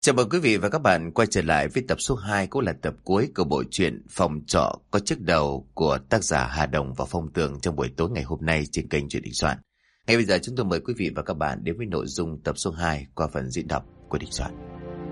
Chào mừng quý vị và các bạn quay trở lại với tập số 2, cũng là tập cuối của bộ truyện Phòng trọ có chiếc đầu của tác giả Hà Đồng và Phong Tường trong buổi tối ngày hôm nay trên kênh Truyện Đình Soạn. Ngay bây giờ chúng tôi mời quý vị và các bạn đến với nội dung tập số 2 qua phần diễn đọc của Đình Soạn.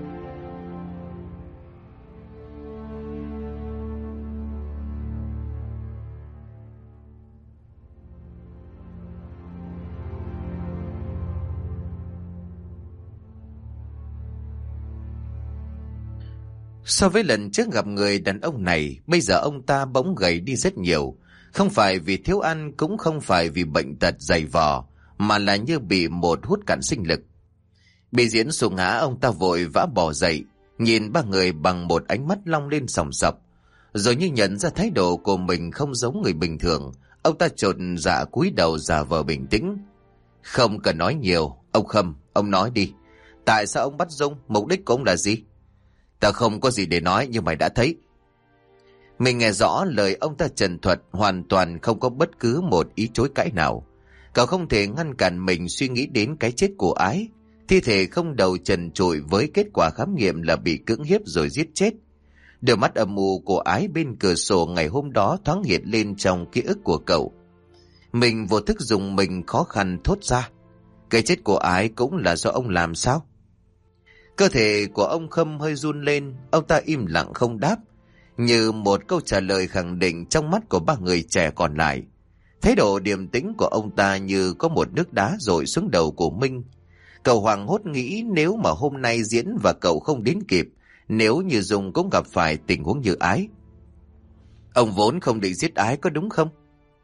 So với lần trước gặp người đàn ông này, bây giờ ông ta bỗng gầy đi rất nhiều. Không phải vì thiếu ăn, cũng không phải vì bệnh tật dày vò, mà là như bị một hút cạn sinh lực. Bị Diễn xô ngã, ông ta vội vã bò dậy, nhìn ba người bằng một ánh mắt long lên sòng sọc. Rồi như nhận ra thái độ của mình không giống người bình thường, ông ta chột dạ cúi đầu giả vờ bình tĩnh. Không cần nói nhiều, ông Khâm, ông nói đi. Tại sao ông bắt Dung, mục đích của ông là gì? Ta không có gì để nói, nhưng mày đã thấy. Mình nghe rõ lời ông ta trần thuật, hoàn toàn không có bất cứ một ý chối cãi nào. Cậu không thể ngăn cản mình suy nghĩ đến cái chết của Ái. Thi thể không đầu trần trụi với kết quả khám nghiệm là bị cưỡng hiếp rồi giết chết. Đôi mắt âm u của Ái bên cửa sổ ngày hôm đó thoáng hiện lên trong ký ức của cậu. Mình vô thức dùng mình khó khăn thốt ra. Cái chết của Ái cũng là do ông làm sao? Cơ thể của ông Khâm hơi run lên, ông ta im lặng không đáp, như một câu trả lời khẳng định trong mắt của ba người trẻ còn lại. Thái độ điềm tĩnh của ông ta như có một nước đá dội xuống đầu của Minh. Cậu hoảng hốt nghĩ nếu mà hôm nay Diễn và cậu không đến kịp, nếu như Dung cũng gặp phải tình huống như Ái. Ông vốn không định giết Ái có đúng không?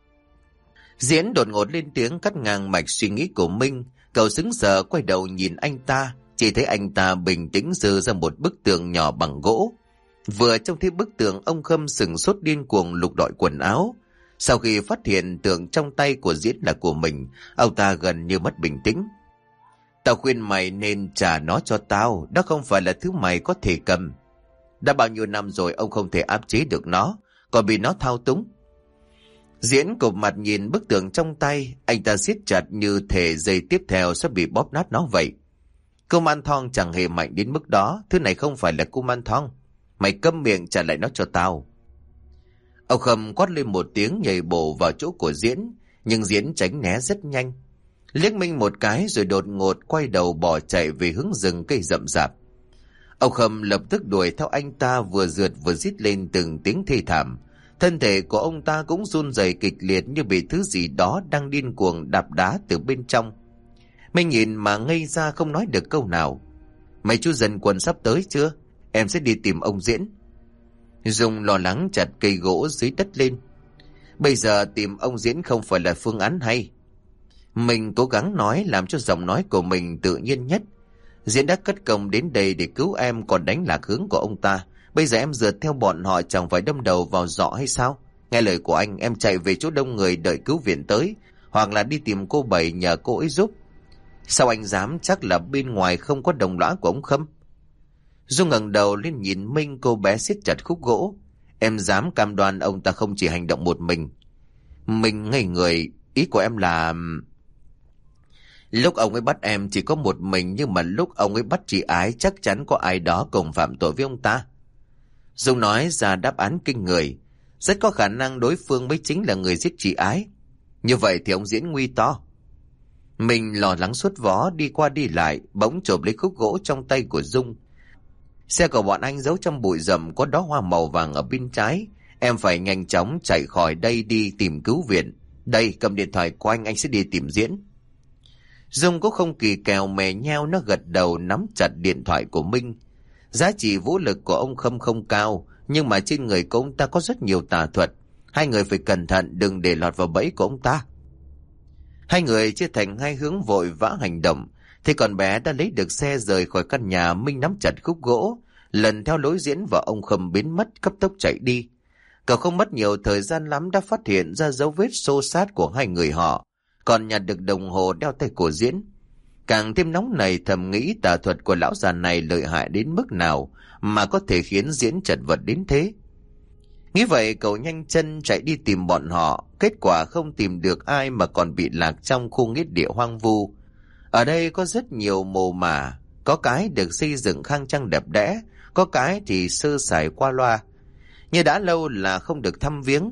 Diễn đột ngột lên tiếng cắt ngang mạch suy nghĩ của Minh. Cậu sững sờ quay đầu nhìn anh ta. Chỉ thấy anh ta bình tĩnh giơ ra một bức tường nhỏ bằng gỗ. Vừa trông thấy bức tường, ông Khâm sửng sốt điên cuồng lục đọi quần áo. Sau khi phát hiện tượng trong tay của Diễn là của mình, ông ta gần như mất bình tĩnh. Tao khuyên mày nên trả nó cho tao, đó không phải là thứ mày có thể cầm. Đã bao nhiêu năm rồi ông không thể áp chế được nó, còn bị nó thao túng. Diễn cụp mặt nhìn bức tường trong tay, anh ta siết chặt như thể giây tiếp theo sẽ bị bóp nát nó vậy. Cung An Thong chẳng hề mạnh đến mức đó, thứ này không phải là Cung An Thong. Mày câm miệng, trả lại nó cho tao. Ông Khâm quát lên một tiếng nhảy bổ vào chỗ của Diễn, nhưng Diễn tránh né rất nhanh. Liếc Minh một cái rồi đột ngột quay đầu bỏ chạy về hướng rừng cây rậm rạp. Ông Khâm lập tức đuổi theo anh ta, vừa rượt vừa rít lên từng tiếng thê thảm. Thân thể của ông ta cũng run rẩy kịch liệt như bị thứ gì đó đang điên cuồng đạp đá từ bên trong. Mình nhìn mà ngây ra không nói được câu nào. Mấy chú dân quân sắp tới chưa? Em sẽ đi tìm ông Diễn. Dung lo lắng chặt cây gỗ dưới đất lên. Bây giờ tìm ông Diễn không phải là phương án hay. Mình cố gắng nói làm cho giọng nói của mình tự nhiên nhất. Diễn đã cất công đến đây để cứu em còn đánh lạc hướng của ông ta. Bây giờ em rượt theo bọn họ chẳng phải đâm đầu vào giỏ hay sao? Nghe lời của anh, em chạy về chỗ đông người đợi cứu viện tới, hoặc là đi tìm cô Bảy nhờ cô ấy giúp. Sao anh dám? Chắc là bên ngoài không có đồng lõa của ông Khâm. Dung ngẩng đầu lên nhìn Minh, cô bé siết chặt khúc gỗ. Em dám cam đoan ông ta không chỉ hành động một mình. Mình ngây người, ý của em là... Lúc ông ấy bắt em chỉ có một mình, nhưng mà lúc ông ấy bắt chị Ái chắc chắn có ai đó cùng phạm tội với ông ta. Dung nói ra đáp án kinh người. Rất có khả năng đối phương mới chính là người giết chị Ái. Như vậy thì ông Diễn nguy to. Mình lo lắng sốt vó đi qua đi lại, bỗng chộp lấy khúc gỗ trong tay của Dung. Xe của bọn anh giấu trong bụi rậm, có đóa hoa màu vàng ở bên trái. Em phải nhanh chóng chạy khỏi đây đi tìm cứu viện. Đây, cầm điện thoại của anh sẽ đi tìm Diễn. Dung cũng không kỳ kèo mè nheo, nó gật đầu nắm chặt điện thoại của Minh. Giá trị vũ lực của ông Khâm không cao, nhưng mà trên người của ông ta có rất nhiều tà thuật. Hai người phải cẩn thận đừng để lọt vào bẫy của ông ta. Hai người chia thành hai hướng vội vã hành động. Thì con bé đã lấy được xe rời khỏi căn nhà. Minh nắm chặt khúc gỗ, lần theo lối Diễn và ông Khâm biến mất, cấp tốc chạy đi. Cậu không mất nhiều thời gian lắm đã phát hiện ra dấu vết xô xát của hai người họ, còn nhặt được đồng hồ đeo tay của Diễn. Càng thêm nóng này, thầm nghĩ tà thuật của lão già này lợi hại đến mức nào mà có thể khiến Diễn chật vật đến thế. Nghĩ vậy cậu nhanh chân chạy đi tìm bọn họ. Kết quả không tìm được ai mà còn bị lạc trong khu nghĩa địa hoang vu. Ở đây có rất nhiều mồ mả, có cái được xây dựng khang trang đẹp đẽ, có cái thì sơ sài qua loa, như đã lâu là không được thăm viếng.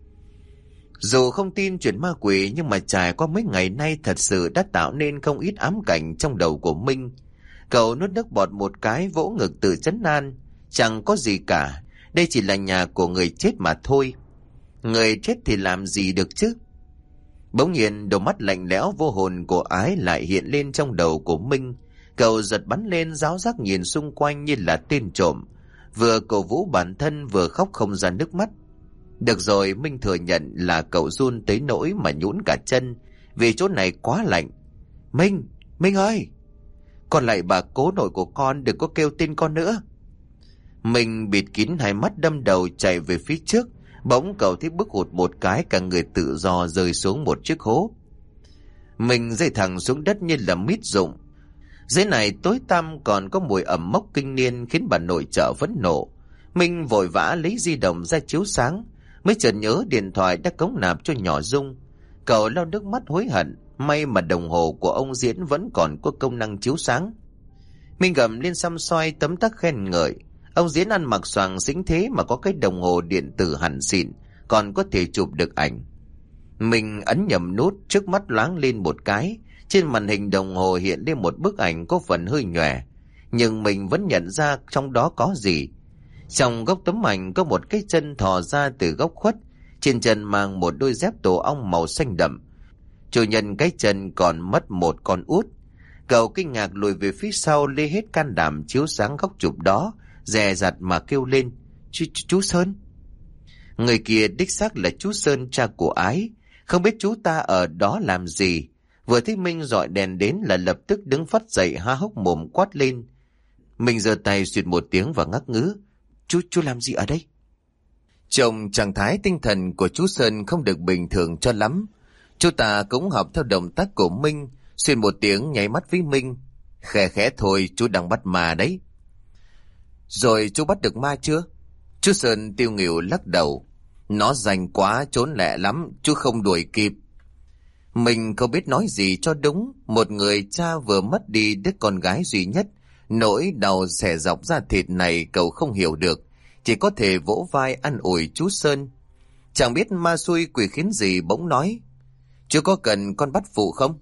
Dù không tin chuyện ma quỷ, nhưng mà trải qua mấy ngày nay thật sự đã tạo nên không ít ám cảnh trong đầu của Minh. Cậu nuốt nước bọt một cái, vỗ ngực tự trấn an. Chẳng có gì cả, đây chỉ là nhà của người chết mà thôi. Người chết thì làm gì được chứ? Bỗng nhiên đôi mắt lạnh lẽo vô hồn của Ái lại hiện lên trong đầu của Minh. Cậu giật bắn lên, ráo rác nhìn xung quanh như là tên trộm, vừa cổ vũ bản thân vừa khóc không ra nước mắt. Được rồi, Minh thừa nhận là cậu run tới nỗi mà nhũn cả chân, vì chỗ này quá lạnh. Minh ơi! Con lại bà cố nội của con, đừng có kêu tên con nữa. Minh bịt kín hai mắt đâm đầu chạy về phía trước. Bỗng cậu thấy bước hụt một cái, cả người tự do rơi xuống một chiếc hố. Mình rơi thẳng xuống đất như là mít rụng. Dưới này tối tăm còn có mùi ẩm mốc kinh niên khiến bà nội trợ phẫn nộ. Minh vội vã lấy di động ra chiếu sáng, mới chợt nhớ điện thoại đã cống nạp cho nhỏ Dung. Cậu lau nước mắt hối hận, may mà đồng hồ của ông Diễn vẫn còn có công năng chiếu sáng. Minh gầm lên xăm xoay tấm tắc khen ngợi. Ông Diễn ăn mặc xoàng xính thế mà có cái đồng hồ điện tử hẳn xịn, còn có thể chụp được ảnh. Mình ấn nhầm nút, trước mắt loáng lên một cái. Trên màn hình đồng hồ hiện lên một bức ảnh có phần hơi nhòe, nhưng mình vẫn nhận ra trong đó có gì. Trong góc tấm ảnh có một cái chân thò ra từ góc khuất, trên chân mang một đôi dép tổ ong màu xanh đậm. Chủ nhân cái chân còn mất một con út. Cậu kinh ngạc lùi về phía sau, lấy hết can đảm chiếu sáng góc chụp đó, dè dặt mà kêu lên: Chú Sơn. Người kia đích xác là chú Sơn, cha của Ái. Không biết chú ta ở đó làm gì. Vừa thấy Minh dọi đèn đến là lập tức đứng phắt dậy, há hốc mồm quát lên. Mình giơ tay xuyệt một tiếng và ngắc ngứ: Chú làm gì ở đây? Trông trạng thái tinh thần của chú Sơn không được bình thường cho lắm. Chú ta cũng học theo động tác của Minh, xuyên một tiếng nháy mắt với Minh. Khẽ thôi, chú đang bắt ma đấy. Rồi chú bắt được ma chưa? Chú Sơn tiêu nghỉu lắc đầu. Nó rành quá, trốn lẹ lắm, chú không đuổi kịp. Mình không biết nói gì cho đúng. Một người cha vừa mất đi đứa con gái duy nhất, nỗi đau xẻ dọc da thịt này cậu không hiểu được, chỉ có thể vỗ vai an ủi chú Sơn. Chẳng biết ma xui quỷ khiến gì bỗng nói: Chú có cần con bắt phụ không?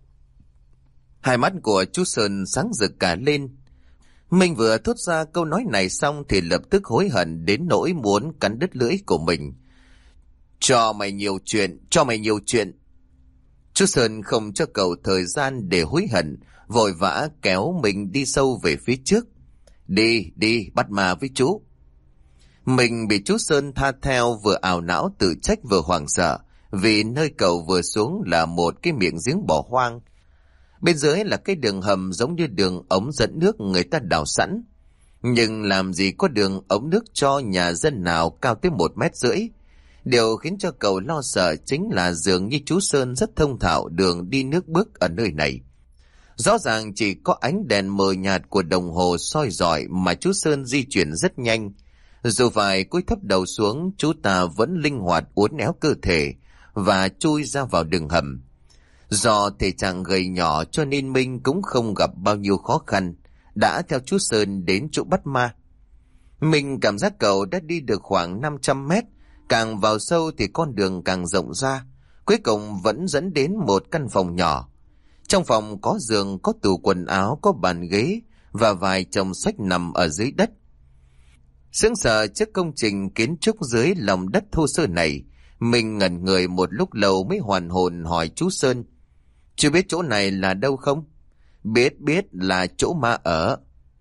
Hai mắt của chú Sơn sáng rực cả lên. Mình vừa thốt ra câu nói này xong thì lập tức hối hận đến nỗi muốn cắn đứt lưỡi của mình. Cho mày nhiều chuyện. Chú Sơn không cho cậu thời gian để hối hận, vội vã kéo mình đi sâu về phía trước. Đi, bắt ma với chú. Mình bị chú Sơn tha theo, vừa ảo não tự trách vừa hoảng sợ, vì nơi cậu vừa xuống là một cái miệng giếng bỏ hoang. Bên dưới là cái đường hầm giống như đường ống dẫn nước người ta đào sẵn. Nhưng làm gì có đường ống nước cho nhà dân nào cao tới 1,5 mét. Điều khiến cho cậu lo sợ chính là dường như chú Sơn rất thông thạo đường đi nước bước ở nơi này. Rõ ràng chỉ có ánh đèn mờ nhạt của đồng hồ soi rọi mà chú Sơn di chuyển rất nhanh. Dù phải cúi thấp đầu xuống, chú ta vẫn linh hoạt uốn éo cơ thể và chui ra vào đường hầm. Do thể trạng gầy nhỏ cho nên Minh cũng không gặp bao nhiêu khó khăn, đã theo chú Sơn đến chỗ bắt ma. Mình cảm giác cậu đã đi được khoảng 500 mét, càng vào sâu thì con đường càng rộng ra, cuối cùng vẫn dẫn đến một căn phòng nhỏ. Trong phòng có giường, có tủ quần áo, có bàn ghế và vài chồng sách nằm ở dưới đất. Sững sờ trước công trình kiến trúc dưới lòng đất thô sơ này, mình ngẩn người một lúc lâu mới hoàn hồn hỏi chú Sơn: Chú biết chỗ này là đâu không? Biết là chỗ ma ở.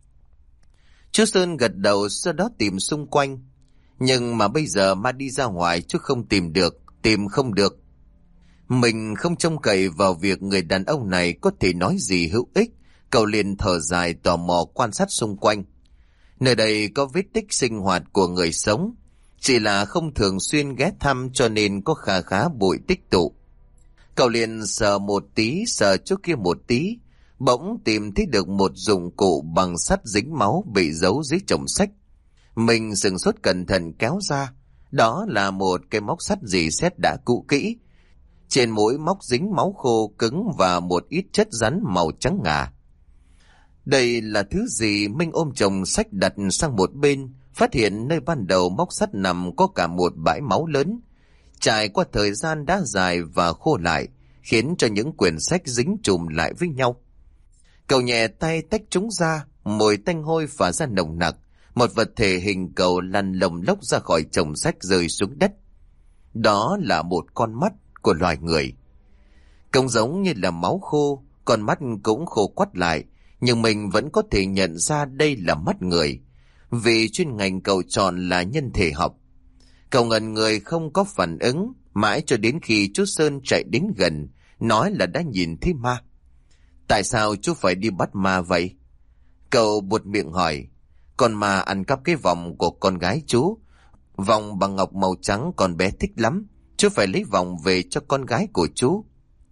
Chú Sơn gật đầu, sau đó tìm xung quanh. Nhưng mà bây giờ ma đi ra ngoài chú không tìm không được. Mình không trông cậy vào việc người đàn ông này có thể nói gì hữu ích, cậu liền thở dài tò mò quan sát xung quanh. Nơi đây có vết tích sinh hoạt của người sống, chỉ là không thường xuyên ghé thăm cho nên có khá bụi tích tụ. Cậu liền sờ một tí, sờ chỗ kia một tí, bỗng tìm thấy được một dụng cụ bằng sắt dính máu bị giấu dưới chồng sách. Mình sửng sốt cẩn thận kéo ra, đó là một cái móc sắt rỉ sét đã cũ kỹ. Trên mỗi móc dính máu khô cứng và một ít chất rắn màu trắng ngà. Đây là thứ gì? Minh ôm chồng sách đặt sang một bên, phát hiện nơi ban đầu móc sắt nằm có cả một bãi máu lớn. Trải qua thời gian đã dài và khô lại, khiến cho những quyển sách dính chùm lại với nhau. Cậu nhẹ tay tách chúng ra, mùi tanh hôi phả ra nồng nặc. Một vật thể hình cầu lăn lồng lốc ra khỏi chồng sách rơi xuống đất. Đó là một con mắt của loài người. Trông giống như là máu khô, con mắt cũng khô quắt lại, nhưng mình vẫn có thể nhận ra đây là mắt người, vì chuyên ngành cậu chọn là nhân thể học. Cậu ngẩn người không có phản ứng, mãi cho đến khi chú Sơn chạy đến gần, nói là đã nhìn thấy ma. Tại sao chú phải đi bắt ma vậy? Cậu buột miệng hỏi. Con ma ăn cắp cái vòng của con gái chú. Vòng bằng ngọc màu trắng con bé thích lắm. Chú phải lấy vòng về cho con gái của chú.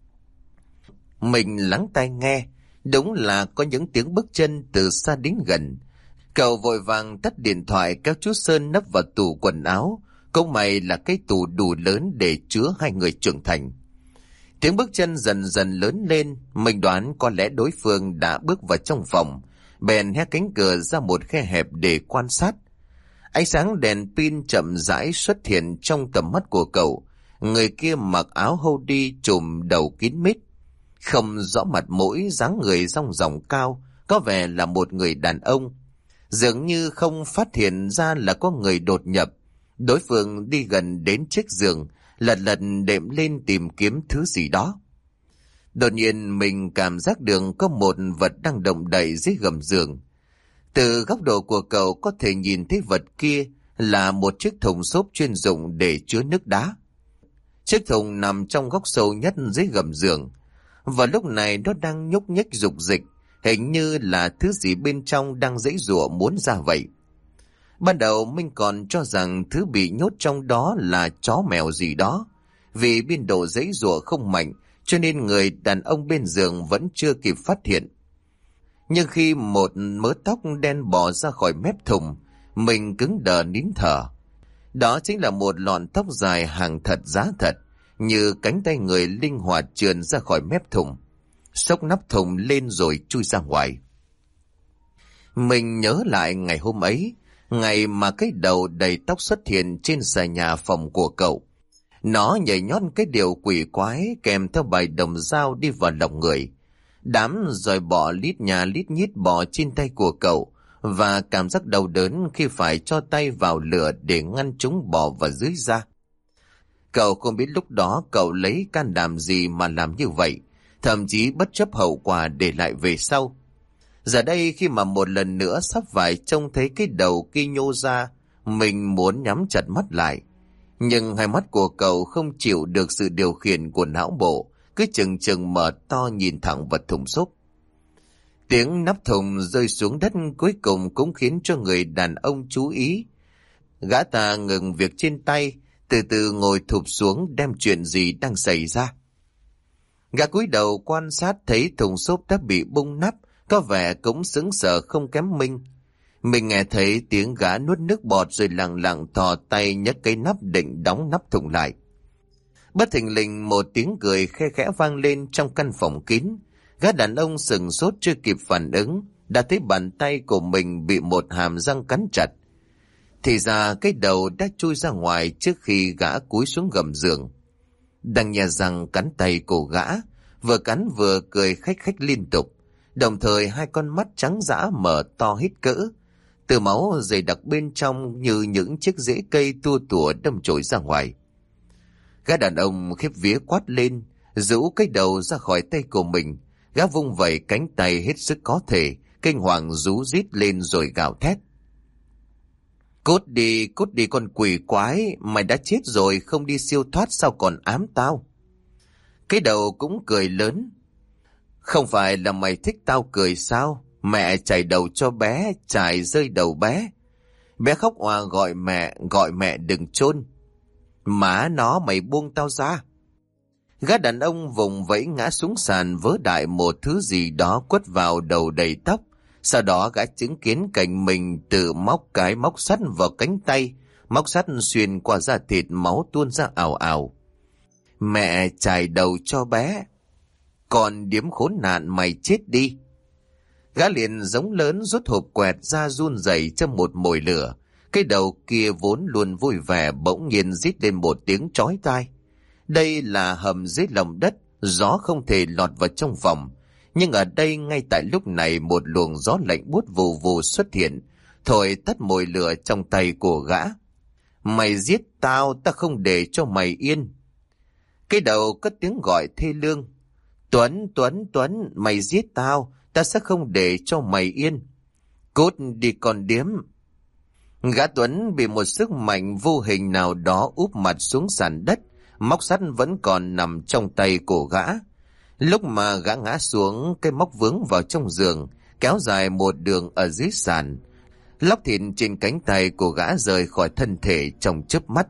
Mình lắng tai nghe. Đúng là có những tiếng bước chân từ xa đến gần. Cậu vội vàng tắt điện thoại, kéo chú Sơn nấp vào tủ quần áo. Cũng may là cái tủ đủ lớn để chứa hai người trưởng thành. Tiếng bước chân dần dần lớn lên, mình đoán có lẽ đối phương đã bước vào trong phòng, bèn hé cánh cửa ra một khe hẹp để quan sát. Ánh sáng đèn pin chậm rãi xuất hiện trong tầm mắt của cậu. Người kia mặc áo hoodie trùm đầu kín mít, không rõ mặt mũi, dáng người dong dỏng cao, có vẻ là một người đàn ông. Dường như không phát hiện ra là có người đột nhập. Đối phương đi gần đến chiếc giường, lật lật đệm lên tìm kiếm thứ gì đó. Đột nhiên mình cảm giác được có một vật đang động đậy dưới gầm giường. Từ góc độ của cậu có thể nhìn thấy vật kia là một chiếc thùng xốp chuyên dụng để chứa nước đá. Chiếc thùng nằm trong góc sâu nhất dưới gầm giường. Và lúc này nó đang nhúc nhích rục dịch, hình như là thứ gì bên trong đang giãy giụa muốn ra vậy. Ban đầu Minh còn cho rằng thứ bị nhốt trong đó là chó mèo gì đó. Vì biên độ giãy giụa không mạnh, cho nên người đàn ông bên giường vẫn chưa kịp phát hiện. Nhưng khi một mớ tóc đen bò ra khỏi mép thùng, mình cứng đờ nín thở. Đó chính là một lọn tóc dài hàng thật giá thật, như cánh tay người linh hoạt trườn ra khỏi mép thùng, xốc nắp thùng lên rồi chui ra ngoài. Mình nhớ lại ngày hôm ấy, ngày mà cái đầu đầy tóc xuất hiện trên xà nhà phòng của cậu. Nó nhảy nhót cái điều quỷ quái kèm theo bài đồng dao đi vào lòng người. Đám rồi bọ lít nhà lít nhít bò trên tay của cậu, và cảm giác đau đớn khi phải cho tay vào lửa để ngăn chúng bò vào dưới da. Cậu không biết lúc đó cậu lấy can đảm gì mà làm như vậy, thậm chí bất chấp hậu quả để lại về sau. Giờ đây khi mà một lần nữa sắp phải trông thấy cái đầu kia nhô ra, mình muốn nhắm chặt mắt lại. Nhưng hai mắt của cậu không chịu được sự điều khiển của não bộ, cứ chừng chừng mở to nhìn thẳng vào thùng xốp. Tiếng nắp thùng rơi xuống đất cuối cùng cũng khiến cho người đàn ông chú ý. Gã ta ngừng việc trên tay, từ từ ngồi thụp xuống đem chuyện gì đang xảy ra. Gã cúi đầu quan sát thấy thùng xốp đã bị bung nắp, có vẻ cũng sững sờ không kém Minh. Mình nghe thấy tiếng gã nuốt nước bọt rồi lặng lặng thò tay nhấc cái nắp định đóng nắp thùng lại. Bất thình lình một tiếng cười khe khẽ vang lên trong căn phòng kín. Gã đàn ông sừng sốt chưa kịp phản ứng, đã thấy bàn tay của mình bị một hàm răng cắn chặt. Thì ra cái đầu đã chui ra ngoài trước khi gã cúi xuống gầm giường. Đang nhè răng cắn tay của gã, vừa cắn vừa cười khách khách liên tục. Đồng thời hai con mắt trắng dã mở to hít cỡ, từ máu dày đặc bên trong như những chiếc rễ cây tua tủa đâm chồi ra ngoài. Gã đàn ông khiếp vía quát lên, rũ cái đầu ra khỏi tay của mình. Gã vung vẩy cánh tay hết sức có thể, kinh hoàng rú rít lên rồi gào thét. Cút đi con quỷ quái, mày đã chết rồi không đi siêu thoát sao còn ám tao. Cái đầu cũng cười lớn. Không phải là mày thích tao cười sao? Mẹ chảy đầu cho bé, chảy rơi đầu bé. Bé khóc òa gọi mẹ đừng chôn. Má nó mày buông tao ra. Gã đàn ông vùng vẫy ngã xuống sàn vớ đại một thứ gì đó quất vào đầu đầy tóc. Sau đó gã chứng kiến cảnh mình tự móc cái móc sắt vào cánh tay, móc sắt xuyên qua da thịt, máu tuôn ra ào ào. Mẹ chải đầu cho bé. Còn điếm khốn nạn mày chết đi. Gã liền giống lớn rút hộp quẹt ra run rẩy trong một mồi lửa. Cái đầu kia vốn luôn vui vẻ bỗng nhiên rít lên một tiếng chói tai. Đây là hầm dưới lòng đất, gió không thể lọt vào trong phòng. Nhưng ở đây ngay tại lúc này một luồng gió lạnh buốt vù vù xuất hiện, thổi tắt mồi lửa trong tay của gã. Mày giết tao, ta không để cho mày yên. Cái đầu cất tiếng gọi thê lương. Tuấn, Tuấn, Tuấn, mày giết tao, ta sẽ không để cho mày yên. Cút đi con điếm. Gã Tuấn bị một sức mạnh vô hình nào đó úp mặt xuống sàn đất, móc sắt vẫn còn nằm trong tay của gã. Lúc mà gã ngã xuống, cái móc vướng vào trong giường, kéo dài một đường ở dưới sàn. Lóc thịt trên cánh tay của gã rời khỏi thân thể trong chớp mắt.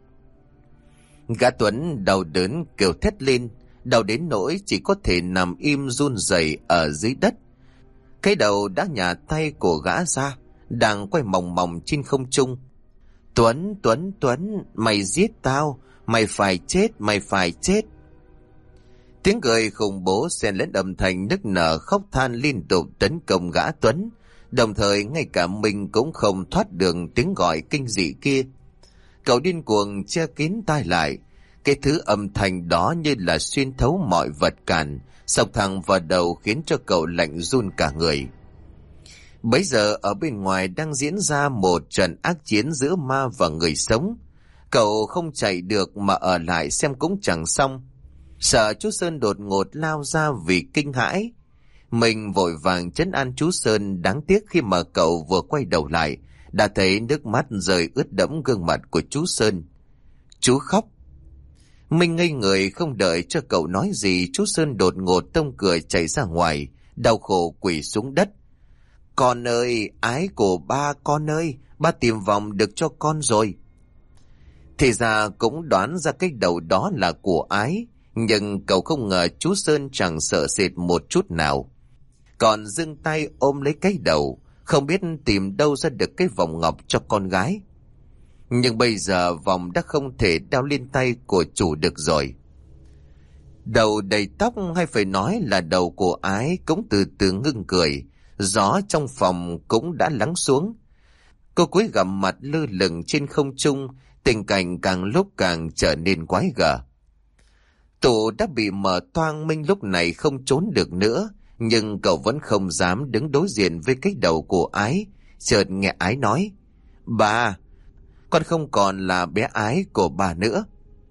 Gã Tuấn đau đớn kêu thét lên, đau đến nỗi chỉ có thể nằm im run rẩy ở dưới đất. Cái đầu đã nhả tay của gã ra, đang quay mòng mòng trên không trung. Tuấn, Tuấn, Tuấn, mày giết tao, mày phải chết, mày phải chết. Tiếng cười khủng bố xen lẫn âm thanh nức nở khóc than liên tục tấn công gã Tuấn, đồng thời ngay cả mình cũng không thoát được tiếng gọi kinh dị kia. Cậu điên cuồng che kín tai lại, cái thứ âm thanh đó như là xuyên thấu mọi vật cản, xộc thẳng vào đầu khiến cho cậu lạnh run cả người. Bấy giờ ở bên ngoài đang diễn ra một trận ác chiến giữa ma và người sống. Cậu không chạy được mà ở lại xem cũng chẳng xong. Sợ chú Sơn đột ngột lao ra vì kinh hãi. Mình vội vàng trấn an chú Sơn, đáng tiếc khi mà cậu vừa quay đầu lại, đã thấy nước mắt rơi ướt đẫm gương mặt của chú Sơn. Chú khóc. Mình ngây người không đợi cho cậu nói gì, chú Sơn đột ngột tông cửa chạy ra ngoài, đau khổ quỳ xuống đất. Con ơi, ái của ba, con ơi, ba tìm vòng được cho con rồi. Thì ra cũng đoán ra cái đầu đó là của ái, nhưng cậu không ngờ chú Sơn chẳng sợ sệt một chút nào. Còn giương tay ôm lấy cái đầu, không biết tìm đâu ra được cái vòng ngọc cho con gái. Nhưng bây giờ vòng đã không thể đeo lên tay của chủ được rồi. Đầu đầy tóc, hay phải nói là đầu của ái, cũng từ từ ngưng cười. Gió trong phòng cũng đã lắng xuống. Cô cúi gằm mặt lơ lửng trên không trung, tình cảnh càng lúc càng trở nên quái gở. Tủ đã bị mở toang, Minh lúc này không trốn được nữa, nhưng cậu vẫn không dám đứng đối diện với cái đầu của ái. Chợt nghe ái nói: Bà, con không còn là bé ái của bà nữa.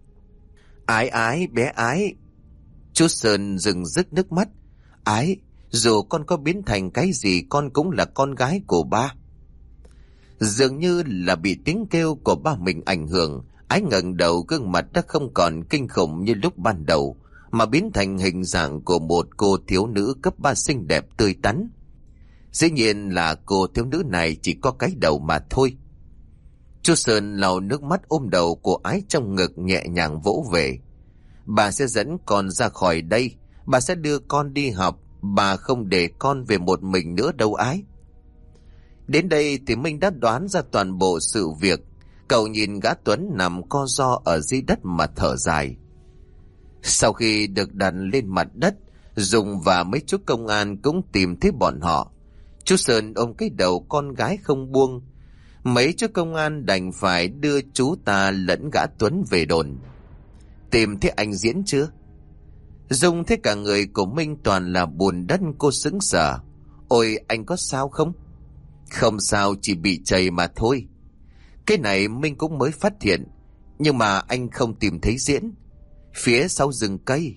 Ái ái, bé ái. Chú Sơn dừng dứt nước mắt. Ái, dù con có biến thành cái gì, con cũng là con gái của ba. Dường như là bị tiếng kêu của ba mình ảnh hưởng, ái ngẩng đầu, gương mặt đã không còn kinh khủng như lúc ban đầu, mà biến thành hình dạng của một cô thiếu nữ cấp 3 xinh đẹp tươi tắn. Dĩ nhiên là cô thiếu nữ này chỉ có cái đầu mà thôi. Chú Sơn lau nước mắt ôm đầu của ái trong ngực, nhẹ nhàng vỗ về. Bà sẽ dẫn con ra khỏi đây, bà sẽ đưa con đi học, bà không để con về một mình nữa đâu ái. Đến đây thì Minh đã đoán ra toàn bộ sự việc. Cậu nhìn gã Tuấn nằm co ro ở dưới đất mà thở dài. Sau khi được đặt lên mặt đất, Dung và mấy chú công an cũng tìm thấy bọn họ. Chú Sơn ôm cái đầu con gái không buông. Mấy chú công an đành phải đưa chú ta lẫn gã Tuấn về đồn. Tìm thấy anh Diễn chưa? Dung thấy cả người của Minh toàn là bùn đất, cô sững sờ. Ôi, anh có sao không? Không sao, chỉ bị chày mà thôi. Cái này Minh cũng mới phát hiện, nhưng mà anh không tìm thấy Diễn. Phía sau rừng cây.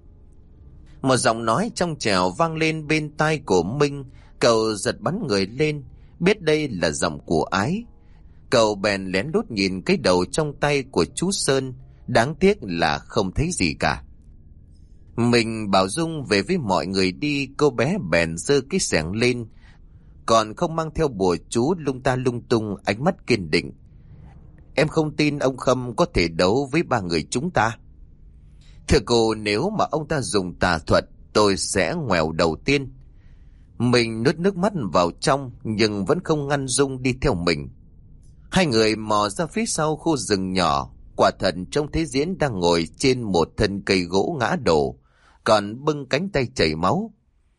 Một giọng nói trong trẻo vang lên bên tai của Minh. Cậu giật bắn người lên, biết đây là giọng của ái. Cậu bèn lén lút nhìn cái đầu trong tay của chú Sơn, đáng tiếc là không thấy gì cả. Mình bảo Dung về với mọi người đi, cô bé bèn giơ cái xẻng lên, còn không mang theo bùa chú lung ta lung tung, ánh mắt kiên định. Em không tin ông Khâm có thể đấu với ba người chúng ta. Thưa cô, nếu mà ông ta dùng tà thuật, tôi sẽ ngoẻo đầu tiên. Mình nuốt nước mắt vào trong, nhưng vẫn không ngăn Dung đi theo mình. Hai người mò ra phía sau khu rừng nhỏ. Quả thật trông thấy Diễn đang ngồi trên một thân cây gỗ ngã đổ, còn bưng cánh tay chảy máu.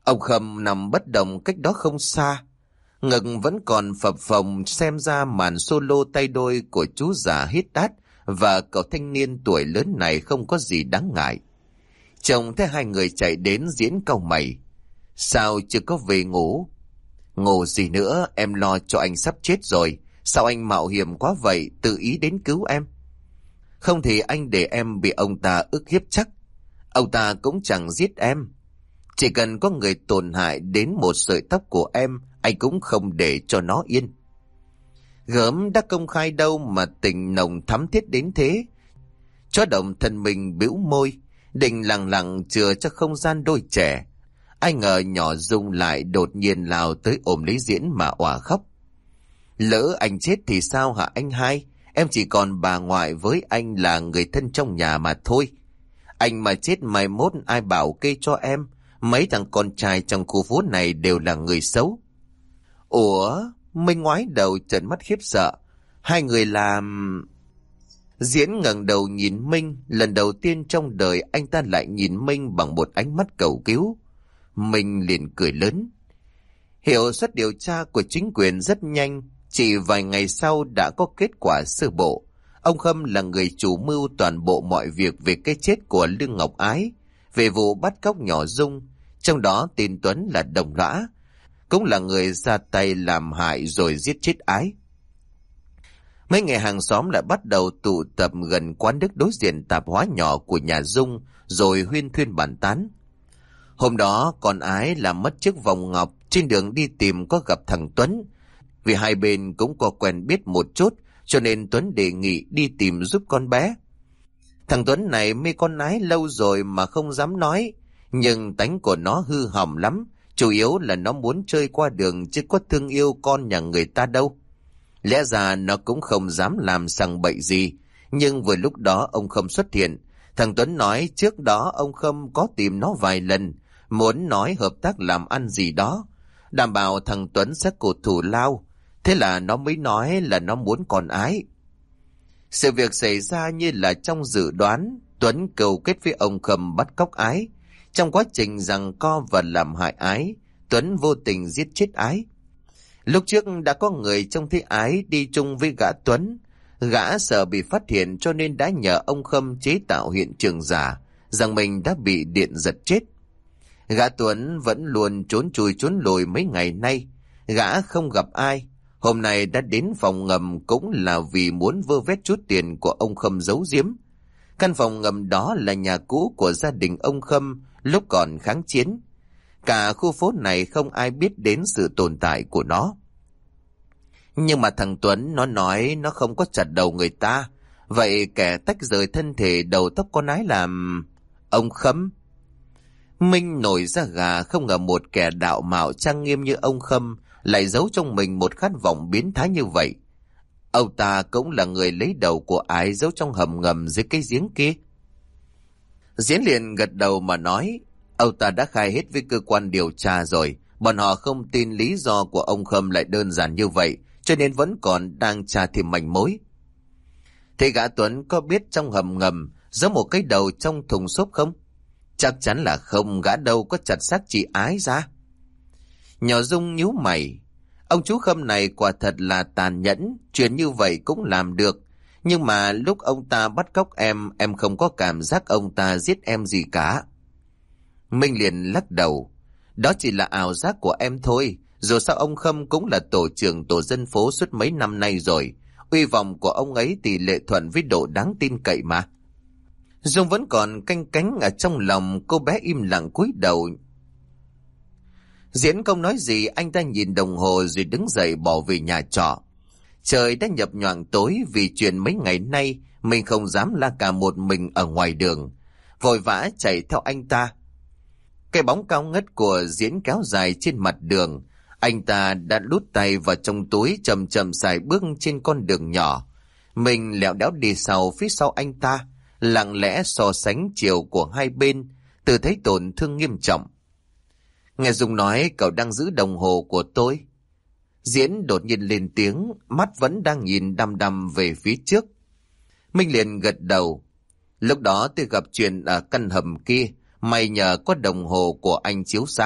Ông Khâm nằm bất động cách đó không xa. Ngực vẫn còn phập phồng xem ra màn solo tay đôi của chú già hít đát và cậu thanh niên tuổi lớn này không có gì đáng ngại. Chồng thấy hai người chạy đến Diễn cau mày. Sao chưa có về ngủ? Ngủ gì nữa, em lo cho anh sắp chết rồi. Sao anh mạo hiểm quá vậy, tự ý đến cứu em? Không thì anh để em bị ông ta ức hiếp chắc. Ông ta cũng chẳng giết em. Chỉ cần có người tổn hại đến một sợi tóc của em, anh cũng không để cho nó yên. Gớm đã công khai đâu mà tình nồng thắm thiết đến thế. Chó Đồng thân mình bĩu môi, định lặng lặng chừa cho không gian đôi trẻ. Ai ngờ nhỏ Dung lại đột nhiên lao tới ôm lấy Diễn mà òa khóc. Lỡ anh chết thì sao hả anh hai? Em chỉ còn bà ngoại với anh là người thân trong nhà mà thôi. Anh mà chết mai mốt ai bảo kê cho em? Mấy thằng con trai trong khu phố này đều là người xấu. Ủa? Minh ngoái đầu trợn mắt khiếp sợ. Hai người làm... Diễn ngẩng đầu nhìn Minh. Lần đầu tiên trong đời anh ta lại nhìn Minh bằng một ánh mắt cầu cứu. Minh liền cười lớn. Hiệu suất điều tra của chính quyền rất nhanh. Chỉ vài ngày sau đã có kết quả sơ bộ. Ông Khâm là người chủ mưu toàn bộ mọi việc về cái chết của Lương Ngọc Ái, về vụ bắt cóc nhỏ Dung, trong đó tên Tuấn là đồng lõa, cũng là người ra tay làm hại rồi giết chết Ái. Mấy ngày hàng xóm lại bắt đầu tụ tập gần quán nước đối diện tạp hóa nhỏ của nhà Dung rồi huyên thuyên bàn tán. Hôm đó con Ái làm mất chiếc vòng ngọc, trên đường đi tìm có gặp thằng Tuấn. Vì hai bên cũng có quen biết một chút, cho nên Tuấn đề nghị đi tìm giúp con bé. Thằng Tuấn này mê con Ái lâu rồi mà không dám nói, nhưng tánh của nó hư hỏng lắm, chủ yếu là nó muốn chơi qua đường chứ có thương yêu con nhà người ta đâu. Lẽ ra nó cũng không dám làm sằng bậy gì, nhưng vừa lúc đó ông Khâm xuất hiện. Thằng Tuấn nói trước đó ông Khâm có tìm nó vài lần, muốn nói hợp tác làm ăn gì đó, đảm bảo thằng Tuấn sẽ cột thù lao. Thế là nó mới nói là nó muốn con Ái. Sự việc xảy ra như là trong dự đoán. Tuấn cầu kết với ông Khâm bắt cóc Ái. Trong quá trình giằng co và làm hại Ái, Tuấn vô tình giết chết Ái. Lúc trước đã có người trông thấy Ái đi chung với gã Tuấn. Gã sợ bị phát hiện cho nên đã nhờ ông Khâm chế tạo hiện trường giả rằng mình đã bị điện giật chết. Gã Tuấn vẫn luôn trốn chui trốn lùi mấy ngày nay. Gã không gặp ai. Hôm nay đã đến phòng ngầm cũng là vì muốn vơ vét chút tiền của ông Khâm giấu giếm. Căn phòng ngầm đó là nhà cũ của gia đình ông Khâm lúc còn kháng chiến. Cả khu phố này không ai biết đến sự tồn tại của nó. Nhưng mà thằng Tuấn nó nói nó không có chặt đầu người ta. Vậy kẻ tách rời thân thể đầu tóc con Ái làm ông Khâm. Minh nổi da gà, không ngờ một kẻ đạo mạo trang nghiêm như ông Khâm lại giấu trong mình một khát vọng biến thái như vậy. Ông ta cũng là người lấy đầu của Ái giấu trong hầm ngầm dưới cái giếng kia. Diễn liền gật đầu mà nói, ông ta đã khai hết với cơ quan điều tra rồi. Bọn họ không tin lý do của ông Khâm lại đơn giản như vậy, cho nên vẫn còn đang tra thêm manh mối. Thế gã Tuấn có biết trong hầm ngầm giấu một cái đầu trong thùng xốp không? Chắc chắn là không, gã đâu có chặt xác chị Ái ra. Nhỏ Dung nhíu mày. Ông chú Khâm này quả thật là tàn nhẫn, chuyện như vậy cũng làm được. Nhưng mà lúc ông ta bắt cóc em không có cảm giác ông ta giết em gì cả. Minh liền lắc đầu. Đó chỉ là ảo giác của em thôi. Dù sao ông Khâm cũng là tổ trưởng tổ dân phố suốt mấy năm nay rồi. Uy vọng của ông ấy tỷ lệ thuận với độ đáng tin cậy mà. Dung vẫn còn canh cánh ở trong lòng, cô bé im lặng cúi đầu. Diễn không nói gì, anh ta nhìn đồng hồ rồi đứng dậy bỏ về nhà trọ. Trời đã nhập nhoạng tối vì chuyện mấy ngày nay mình không dám la cả một mình ở ngoài đường. Vội vã chạy theo anh ta. Cái bóng cao ngất của Diễn kéo dài trên mặt đường. Anh ta đã lút tay vào trong túi chậm chậm xài bước trên con đường nhỏ. Mình lẹo đéo đi sau phía sau anh ta, lặng lẽ so sánh chiều của hai bên, tự thấy tổn thương nghiêm trọng. Nghe Dung nói cậu đang giữ đồng hồ của tôi. Diễn đột nhiên lên tiếng, mắt vẫn đang nhìn đăm đăm về phía trước. Minh liền gật đầu. Lúc đó tôi gặp chuyện ở căn hầm kia, may nhờ có đồng hồ của anh chiếu sáng,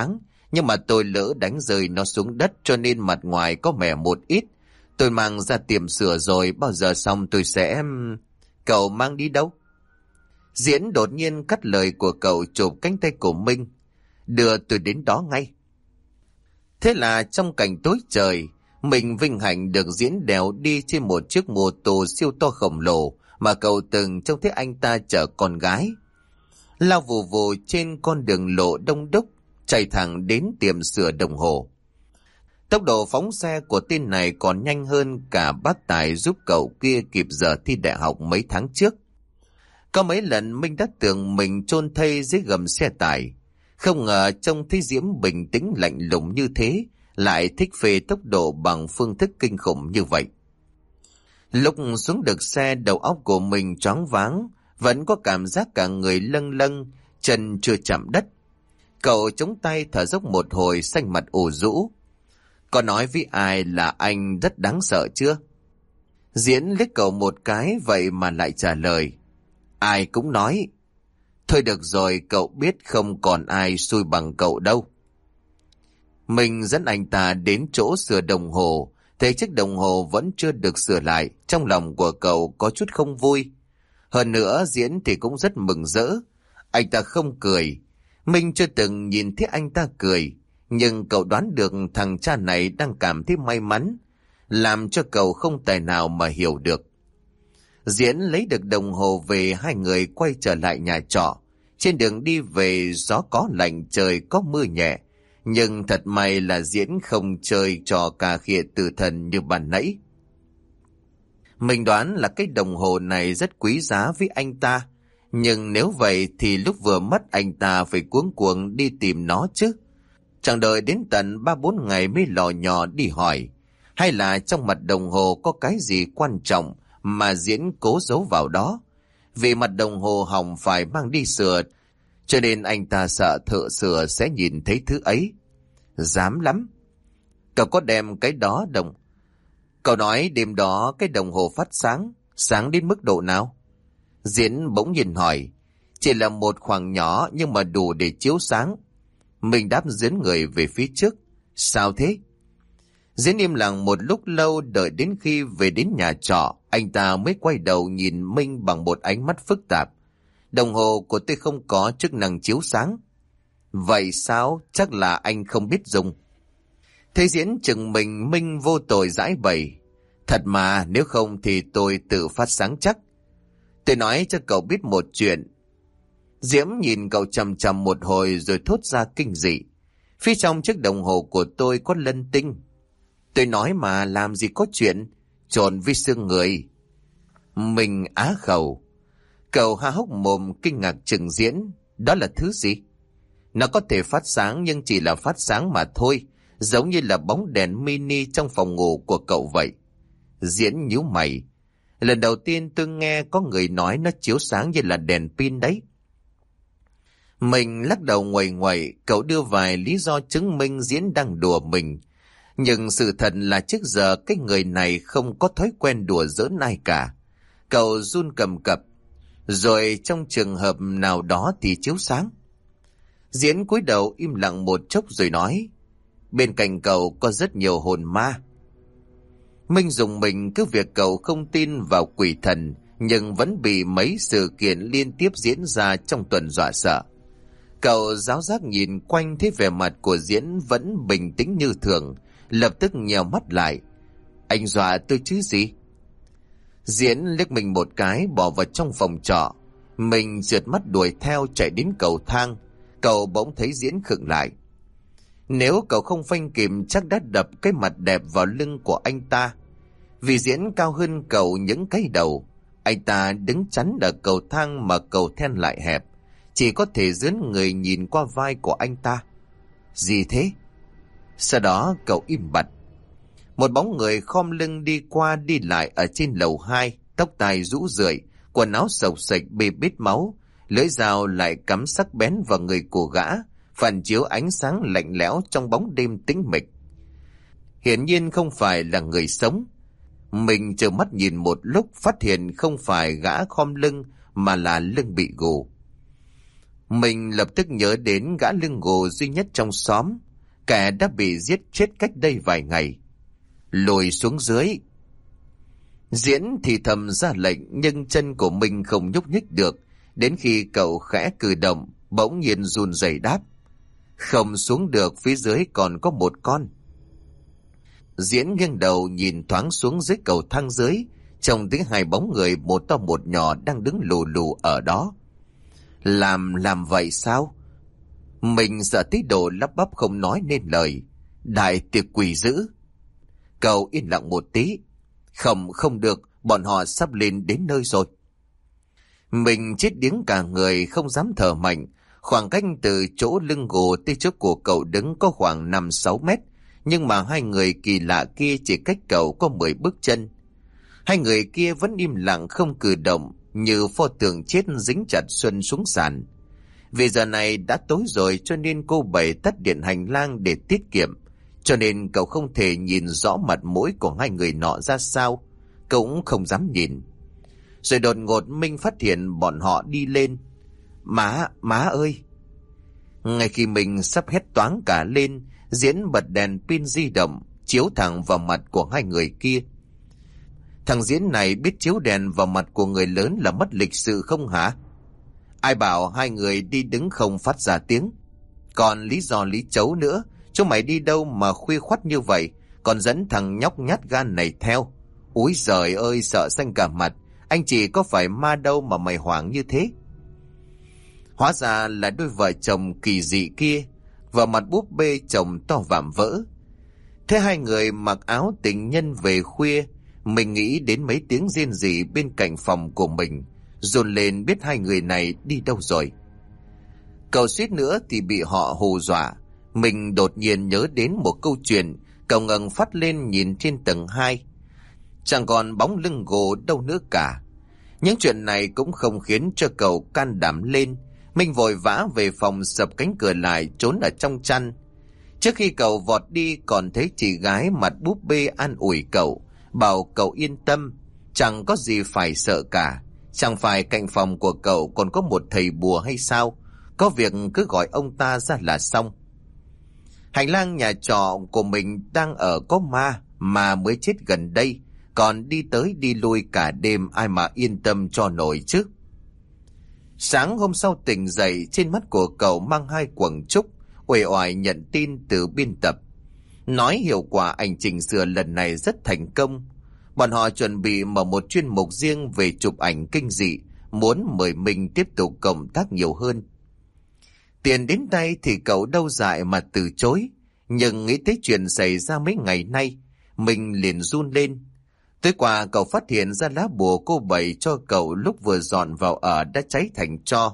Nhưng mà tôi lỡ đánh rơi nó xuống đất cho nên mặt ngoài có mẻ một ít. Tôi mang ra tiệm sửa rồi, bao giờ xong tôi sẽ... Cậu mang đi đâu? Diễn đột nhiên cắt lời của cậu, chụp cánh tay của Minh. Đưa tôi đến đó ngay. Thế là trong cảnh tối trời, mình vinh hạnh được Diễn đèo đi trên một chiếc mô tô siêu to khổng lồ mà cậu từng trông thấy anh ta chở con gái. Lao vù vù trên con đường lộ đông đúc, chạy thẳng đến tiệm sửa đồng hồ. Tốc độ phóng xe của tên này còn nhanh hơn cả bác tài giúp cậu kia kịp giờ thi đại học mấy tháng trước. Có mấy lần Minh đã tưởng mình chôn thây dưới gầm xe tải. Không ngờ trông thấy Diễm bình tĩnh lạnh lùng như thế, lại thích phê tốc độ bằng phương thức kinh khủng như vậy. Lúc xuống được xe, đầu óc của mình choáng váng, vẫn có cảm giác cả người lâng lâng, chân chưa chạm đất. Cậu chống tay thở dốc một hồi, xanh mặt ủ rũ. Có nói với ai là anh rất đáng sợ chưa? Diễn liếc cậu một cái vậy mà lại trả lời. Ai cũng nói. Thôi được rồi, cậu biết không còn ai xui bằng cậu đâu. Mình dẫn anh ta đến chỗ sửa đồng hồ, thấy chiếc đồng hồ vẫn chưa được sửa lại, trong lòng của cậu có chút không vui. Hơn nữa Diễn thì cũng rất mừng rỡ. Anh ta không cười. Mình chưa từng nhìn thấy anh ta cười, nhưng cậu đoán được thằng cha này đang cảm thấy may mắn, làm cho cậu không tài nào mà hiểu được. Diễn lấy được đồng hồ về, hai người quay trở lại nhà trọ. Trên đường đi về gió có lạnh, trời có mưa nhẹ, nhưng thật may là Diễn không chơi trò cà khịa tử thần như ban nãy. Mình đoán là cái đồng hồ này rất quý giá với anh ta, nhưng nếu vậy thì lúc vừa mất anh ta phải cuống cuồng đi tìm nó chứ. Chẳng đợi đến tận 3-4 ngày mới lò nhò đi hỏi, hay là trong mặt đồng hồ có cái gì quan trọng mà Diễn cố giấu vào đó. Vì mặt đồng hồ hỏng phải mang đi sửa, cho nên anh ta sợ thợ sửa sẽ nhìn thấy thứ ấy. Dám lắm. Cậu có đem cái đó đồng... Cậu nói đêm đó cái đồng hồ phát sáng, sáng đến mức độ nào? Diễn bỗng nhìn hỏi. Chỉ là một khoảng nhỏ nhưng mà đủ để chiếu sáng. Mình đáp Diễn người về phía trước. Sao thế? Diễn im lặng một lúc lâu, đợi đến khi về đến nhà trọ, anh ta mới quay đầu nhìn Minh bằng một ánh mắt phức tạp. Đồng hồ của tôi không có chức năng chiếu sáng. Vậy sao? Chắc là anh không biết dùng. Thế Diễn chừng mình, Minh vô tội giải bày. Thật mà, nếu không thì tôi tự phát sáng chắc. Tôi nói cho cậu biết một chuyện. Diễm nhìn cậu chằm chằm một hồi rồi thốt ra kinh dị. Phía trong chiếc đồng hồ của tôi có lân tinh. Tôi nói mà, làm gì có chuyện trộn với xương người. Mình á khẩu. Cậu há hốc mồm kinh ngạc chừng Diễn. Đó là thứ gì? Nó có thể phát sáng nhưng chỉ là phát sáng mà thôi, giống như là bóng đèn mini trong phòng ngủ của cậu vậy. Diễn nhíu mày. Lần đầu tiên tôi nghe có người nói nó chiếu sáng như là đèn pin đấy. Mình lắc đầu nguầy nguậy, cậu đưa vài lý do chứng minh Diễn đang đùa mình. Nhưng sự thật là trước giờ cái người này không có thói quen đùa giỡn ai cả. Cậu run cầm cập. Rồi trong trường hợp nào đó thì chiếu sáng. Diễn cúi đầu im lặng một chốc rồi nói. Bên cạnh cậu có rất nhiều hồn ma. Minh dùng mình, cứ việc cậu không tin vào quỷ thần, nhưng vẫn bị mấy sự kiện liên tiếp diễn ra trong tuần dọa sợ. Cậu giáo giác nhìn quanh thấy vẻ mặt của Diễn vẫn bình tĩnh như thường, lập tức nhèo mắt lại. Anh dọa tôi chứ gì? Diễn liếc mình một cái, bỏ vào trong phòng trọ. Mình rượt mắt đuổi theo chạy đến cầu thang. Cậu bỗng thấy Diễn khựng lại. Nếu cậu không phanh kịp chắc đã đập cái mặt đẹp vào lưng của anh ta. Vì Diễn cao hơn cậu những cái đầu. Anh ta đứng chắn ở cầu thang mà cầu thang lại hẹp, chỉ có thể dướn người nhìn qua vai của anh ta. Gì thế? Sau đó cậu im bặt. Một bóng người khom lưng đi qua đi lại ở trên lầu 2, tóc tai rũ rượi, quần áo xộc xệch bê bết máu, lưỡi dao lại cắm sắc bén vào người của gã, phản chiếu ánh sáng lạnh lẽo trong bóng đêm tĩnh mịch. Hiển nhiên không phải là người sống. Mình trợn mắt nhìn một lúc, phát hiện không phải gã khom lưng mà là lưng bị gù. Mình lập tức nhớ đến gã lưng gù duy nhất trong xóm. Kẻ đã bị giết chết cách đây vài ngày. Lùi xuống dưới. Diễn thì thầm ra lệnh, nhưng chân của mình không nhúc nhích được. Đến khi cậu khẽ cử động, bỗng nhiên run rẩy đáp: Không xuống được, phía dưới còn có một con. Diễn nghiêng đầu nhìn thoáng xuống dưới cầu thang dưới, trông thấy hai bóng người một to một nhỏ đang đứng lù lù ở đó. Làm vậy sao? Mình sợ tí độ lắp bắp không nói nên lời. Đại tiệc quỷ dữ. Cậu yên lặng một tí. Không được, bọn họ sắp lên đến nơi rồi. Mình chết điếng cả người, không dám thở mạnh. Khoảng cách từ chỗ lưng gồ tới chỗ của cậu đứng có khoảng 5-6 mét. Nhưng mà hai người kỳ lạ kia chỉ cách cậu có 10 bước chân. Hai người kia vẫn im lặng không cử động, như pho tượng chết dính chặt Xuân xuống sàn. Vì giờ này đã tối rồi, cho nên cô Bảy tắt điện hành lang để tiết kiệm. Cho nên cậu không thể nhìn rõ mặt mũi của hai người nọ ra sao. Cậu cũng không dám nhìn. Rồi đột ngột Minh phát hiện bọn họ đi lên. Má ơi! Ngay khi mình sắp hét toáng cả lên, Diễn bật đèn pin di động chiếu thẳng vào mặt của hai người kia. Thằng Diễn này biết chiếu đèn vào mặt của người lớn là mất lịch sự không hả? Ai bảo hai người đi đứng không phát ra tiếng? Còn lý do lý chấu nữa, chúng mày đi đâu mà khuya khoắt như vậy, còn dẫn thằng nhóc nhát gan này theo? Úi giời ơi, sợ xanh cả mặt. Anh chị có phải ma đâu mà mày hoảng như thế? Hóa ra là đôi vợ chồng kỳ dị kia. Vợ mặt búp bê, chồng to vạm vỡ. Thế hai người mặc áo tình nhân về khuya, mình nghĩ đến mấy tiếng rên rỉ bên cạnh phòng của mình, dồn lên biết hai người này đi đâu rồi. Cậu suýt nữa thì bị họ hù dọa. Mình đột nhiên nhớ đến một câu chuyện. Cậu ngẩng phát lên nhìn trên tầng 2. Chẳng còn bóng lưng gồ đâu nữa cả. Những chuyện này cũng không khiến cho cậu can đảm lên. Mình vội vã về phòng sập cánh cửa lại, trốn ở trong chăn. Trước khi cậu vọt đi còn thấy chị gái mặt búp bê an ủi cậu, bảo cậu yên tâm, chẳng có gì phải sợ cả. Chẳng phải cạnh phòng của cậu còn có một thầy bùa hay sao? Có việc cứ gọi ông ta ra là xong. Hành lang nhà trọ của mình đang ở có ma mà mới chết gần đây, còn đi tới đi lui cả đêm, ai mà yên tâm cho nổi chứ. Sáng hôm sau tỉnh dậy, trên mắt của cậu mang hai quầng trúc, uể oải nhận tin từ biên tập. Nói hiệu quả ảnh chỉnh sửa lần này rất thành công. Bọn họ chuẩn bị mở một chuyên mục riêng về chụp ảnh kinh dị, muốn mời mình tiếp tục cộng tác nhiều hơn. Tiền đến tay thì cậu đâu dại mà từ chối, nhưng nghĩ tới chuyện xảy ra mấy ngày nay, mình liền run lên. Tối qua cậu phát hiện ra lá bùa cô Bảy cho cậu lúc vừa dọn vào ở đã cháy thành tro.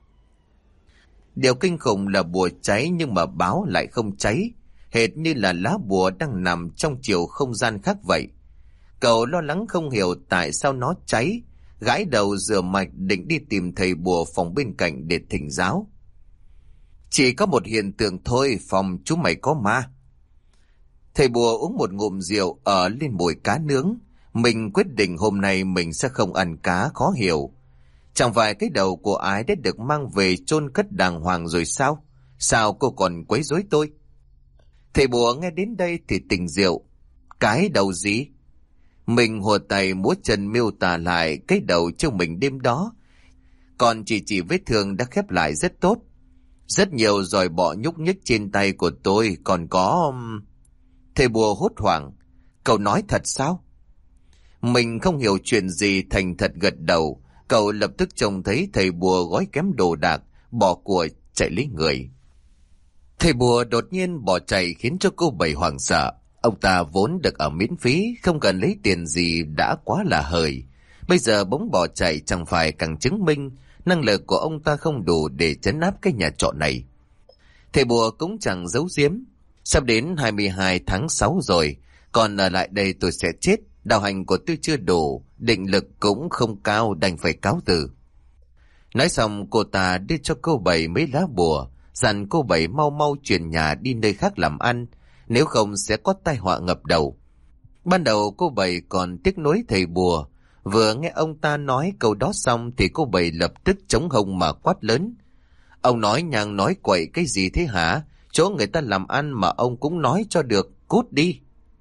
Điều kinh khủng là bùa cháy nhưng mà báo lại không cháy, hệt như là lá bùa đang nằm trong chiều không gian khác vậy. Cậu lo lắng không hiểu tại sao nó cháy, gãi đầu rửa mạch định đi tìm thầy bùa phòng bên cạnh để thỉnh giáo. Chỉ có một hiện tượng thôi, phòng chúng mày có ma. Thầy bùa uống một ngụm rượu ở lên mùi cá nướng. Mình quyết định hôm nay mình sẽ không ăn cá khó hiểu. Chẳng phải cái đầu của ái đã được mang về chôn cất đàng hoàng rồi sao? Sao cô còn quấy rối tôi? Thầy bùa nghe đến đây thì tỉnh rượu. Cái đầu gì? Mình hùa tay múa chân miêu tả lại cái đầu cho mình đêm đó. Còn chỉ vết thương đã khép lại rất tốt. Rất nhiều giòi bọ nhúc nhích trên tay của tôi còn có... Thầy bùa hốt hoảng. Cậu nói thật sao? Mình không hiểu chuyện gì, thành thật gật đầu. Cậu lập tức trông thấy thầy bùa gói kém đồ đạc, bỏ của chạy lấy người. Thầy bùa đột nhiên bỏ chạy khiến cho cô Bảy hoảng sợ. Ông ta vốn được ở miễn phí, không cần lấy tiền gì đã quá là hời. Bây giờ bỗng bỏ chạy chẳng phải càng chứng minh năng lực của ông ta không đủ để trấn áp cái nhà trọ này. Thầy bùa cũng chẳng giấu giếm. Sắp đến 22 tháng 6 rồi, còn ở lại đây tôi sẽ chết. Đạo hành của tôi chưa đủ, định lực cũng không cao, đành phải cáo từ. Nói xong cô ta đưa cho cô Bảy mấy lá bùa, dặn cô Bảy mau mau chuyển nhà đi nơi khác làm ăn, nếu không sẽ có tai họa ngập đầu. Ban đầu cô Bảy còn tiếc nuối thầy bùa, vừa nghe ông ta nói câu đó xong thì cô Bảy lập tức chống hông mà quát lớn. Ông nói nhàng nói quậy cái gì thế hả? chỗ người ta làm ăn mà ông cũng nói cho được, cút đi.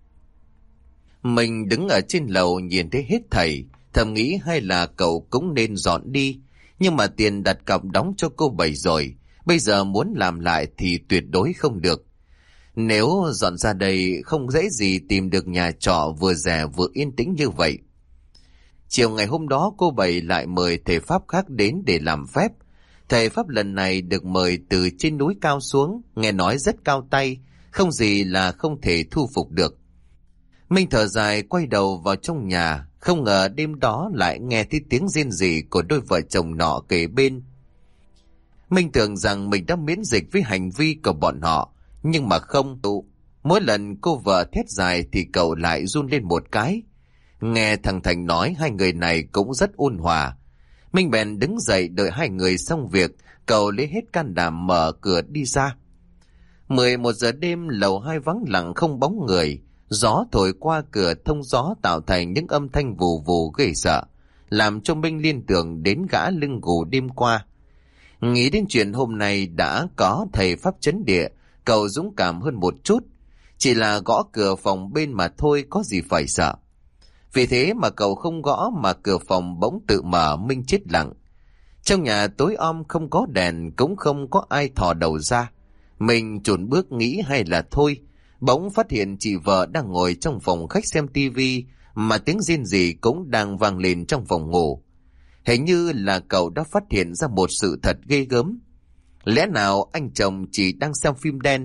Mình đứng ở trên lầu nhìn thấy hết thảy, thầm nghĩ hay là cậu cũng nên dọn đi. Nhưng mà tiền đặt cọc đóng cho cô Bảy rồi, bây giờ muốn làm lại thì tuyệt đối không được. Nếu dọn ra đây không dễ gì tìm được nhà trọ vừa rẻ vừa yên tĩnh như vậy. Chiều ngày hôm đó cô Bảy lại mời thầy Pháp khác đến để làm phép. Thầy Pháp lần này được mời từ trên núi cao xuống, nghe nói rất cao tay, không gì là không thể thu phục được. Minh thở dài quay đầu vào trong nhà, không ngờ đêm đó lại nghe thấy tiếng rên rỉ của đôi vợ chồng nọ kề bên. Minh tưởng rằng mình đã miễn dịch với hành vi của bọn họ, nhưng mà không. Mỗi lần cô vợ thét dài thì cậu lại run lên một cái. Nghe thằng Thành nói hai người này cũng rất ôn hòa. Minh bèn đứng dậy đợi hai người xong việc, cậu lấy hết can đảm mở cửa đi ra. 11 giờ đêm lầu 2 vắng lặng không bóng người. Gió thổi qua cửa thông gió tạo thành những âm thanh vù vù ghê sợ, làm cho Minh liên tưởng đến gã lưng gù đêm qua. Nghĩ đến chuyện hôm nay đã có thầy Pháp chấn địa, cậu dũng cảm hơn một chút. Chỉ là gõ cửa phòng bên mà thôi, có gì phải sợ. Vì thế mà cậu không gõ mà cửa phòng bỗng tự mở. Minh chết lặng. Trong nhà tối om không có đèn, cũng không có ai thò đầu ra. Mình chùn bước nghĩ hay là thôi. Bỗng phát hiện chị vợ đang ngồi trong phòng khách xem tivi, mà tiếng rên rỉ cũng đang vang lên trong phòng ngủ. Hình như là cậu đã phát hiện ra một sự thật ghê gớm. Lẽ nào anh chồng chỉ đang xem phim đen?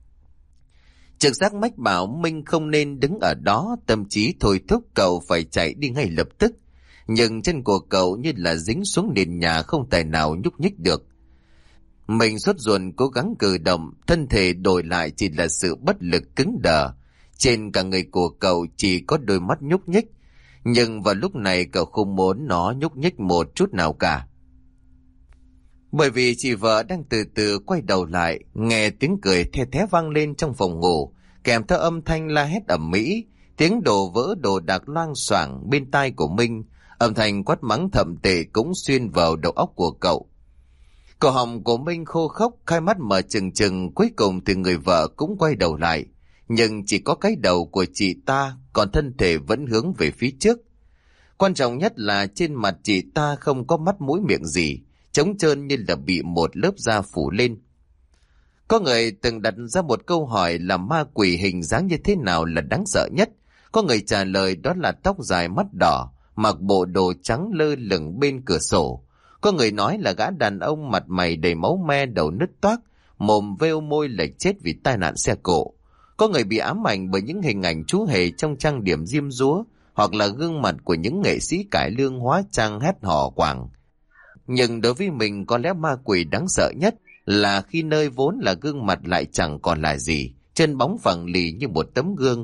Trực giác mách bảo Minh không nên đứng ở đó, tâm trí thôi thúc cậu phải chạy đi ngay lập tức. Nhưng chân của cậu như là dính xuống nền nhà, không tài nào nhúc nhích được. Mình sốt ruột cố gắng cử động, thân thể đổi lại chỉ là sự bất lực cứng đờ. Trên cả người của cậu chỉ có đôi mắt nhúc nhích, nhưng vào lúc này cậu không muốn nó nhúc nhích một chút nào cả. Bởi vì chị vợ đang từ từ quay đầu lại, nghe tiếng cười the thé vang lên trong phòng ngủ, kèm theo âm thanh la hét ầm ĩ, tiếng đổ vỡ đồ đạc loang xoảng bên tai của Minh, âm thanh quát mắng thậm tệ cũng xuyên vào đầu óc của cậu. Cổ họng của Minh khô khốc, hai mắt mở trừng trừng, cuối cùng thì người vợ cũng quay đầu lại, nhưng chỉ có cái đầu của chị ta, còn thân thể vẫn hướng về phía trước. Quan trọng nhất là trên mặt chị ta không có mắt mũi miệng gì, trống trơn như là bị một lớp da phủ lên. Có người từng đặt ra một câu hỏi là ma quỷ hình dáng như thế nào là đáng sợ nhất. Có người trả lời đó là tóc dài mắt đỏ, mặc bộ đồ trắng lơ lửng bên cửa sổ. Có người nói là gã đàn ông mặt mày đầy máu me, đầu nứt toác, mồm vêu môi lệch chết vì tai nạn xe cộ. Có người bị ám ảnh bởi những hình ảnh chú hề trong trang điểm diêm dúa, hoặc là gương mặt của những nghệ sĩ cải lương hóa trang hét hò quảng. Nhưng đối với mình, có lẽ ma quỷ đáng sợ nhất là khi nơi vốn là gương mặt lại chẳng còn là gì, chân bóng phẳng lì như một tấm gương.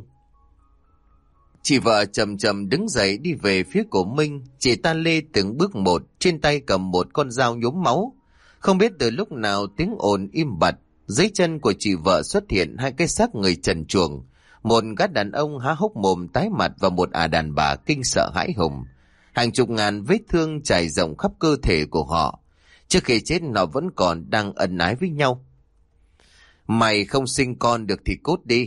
Chị vợ chậm chậm đứng dậy đi về phía của Minh. Chị ta lê từng bước một, trên tay cầm một con dao nhuốm máu. Không biết từ lúc nào tiếng ồn im bặt, dưới chân của chị vợ xuất hiện hai cái xác người trần truồng, một gã đàn ông há hốc mồm tái mặt và một đàn bà kinh sợ hãi hùng. Hàng chục ngàn vết thương trải rộng khắp cơ thể của họ. Trước khi chết họ vẫn còn đang ân ái với nhau. Mày không sinh con được thì cút đi.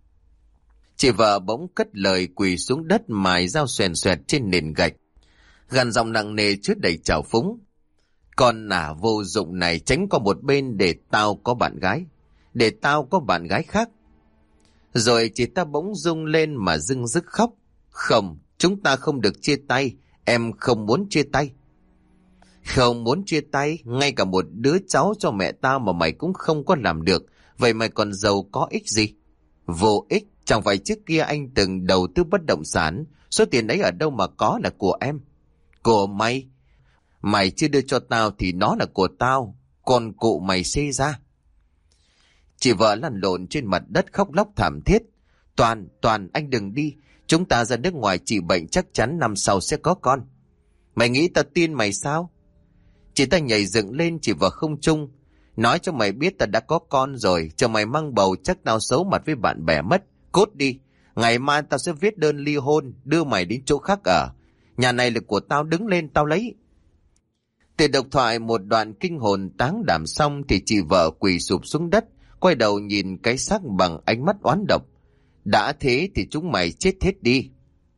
Chị vợ bỗng cất lời, quỳ xuống đất mài dao xoèn xoẹt trên nền gạch, gằn giọng nặng nề chứa đầy trào phúng. Con nả vô dụng này, tránh qua một bên để tao có bạn gái, để tao có bạn gái khác. Rồi chị ta bỗng rung lên mà rưng rức khóc. Không, chúng ta không được chia tay, em không muốn chia tay. Không muốn chia tay, ngay cả một đứa cháu cho mẹ tao mà mày cũng không có làm được, vậy mày còn giàu có ích gì? Vô ích, chẳng phải trước kia anh từng đầu tư bất động sản, số tiền ấy ở đâu mà có là của em. Của mày? Mày chưa đưa cho tao thì nó là của tao, còn cụ mày xê ra. Chị vợ lăn lộn trên mặt đất khóc lóc thảm thiết. Toàn anh đừng đi, chúng ta ra nước ngoài trị bệnh chắc chắn năm sau sẽ có con. Mày nghĩ tao tin mày sao? Chị ta nhảy dựng lên chỉ vào không trung, nói cho mày biết ta đã có con rồi, cho mày mang bầu chắc tao xấu mặt với bạn bè mất. Cút đi, ngày mai tao sẽ viết đơn ly hôn, đưa mày đến chỗ khác ở. Nhà này là của tao, đứng lên tao lấy. Từ độc thoại một đoạn kinh hồn táng đảm xong thì chị vợ quỳ sụp xuống đất, quay đầu nhìn cái xác bằng ánh mắt oán độc. Đã thế thì chúng mày chết hết đi.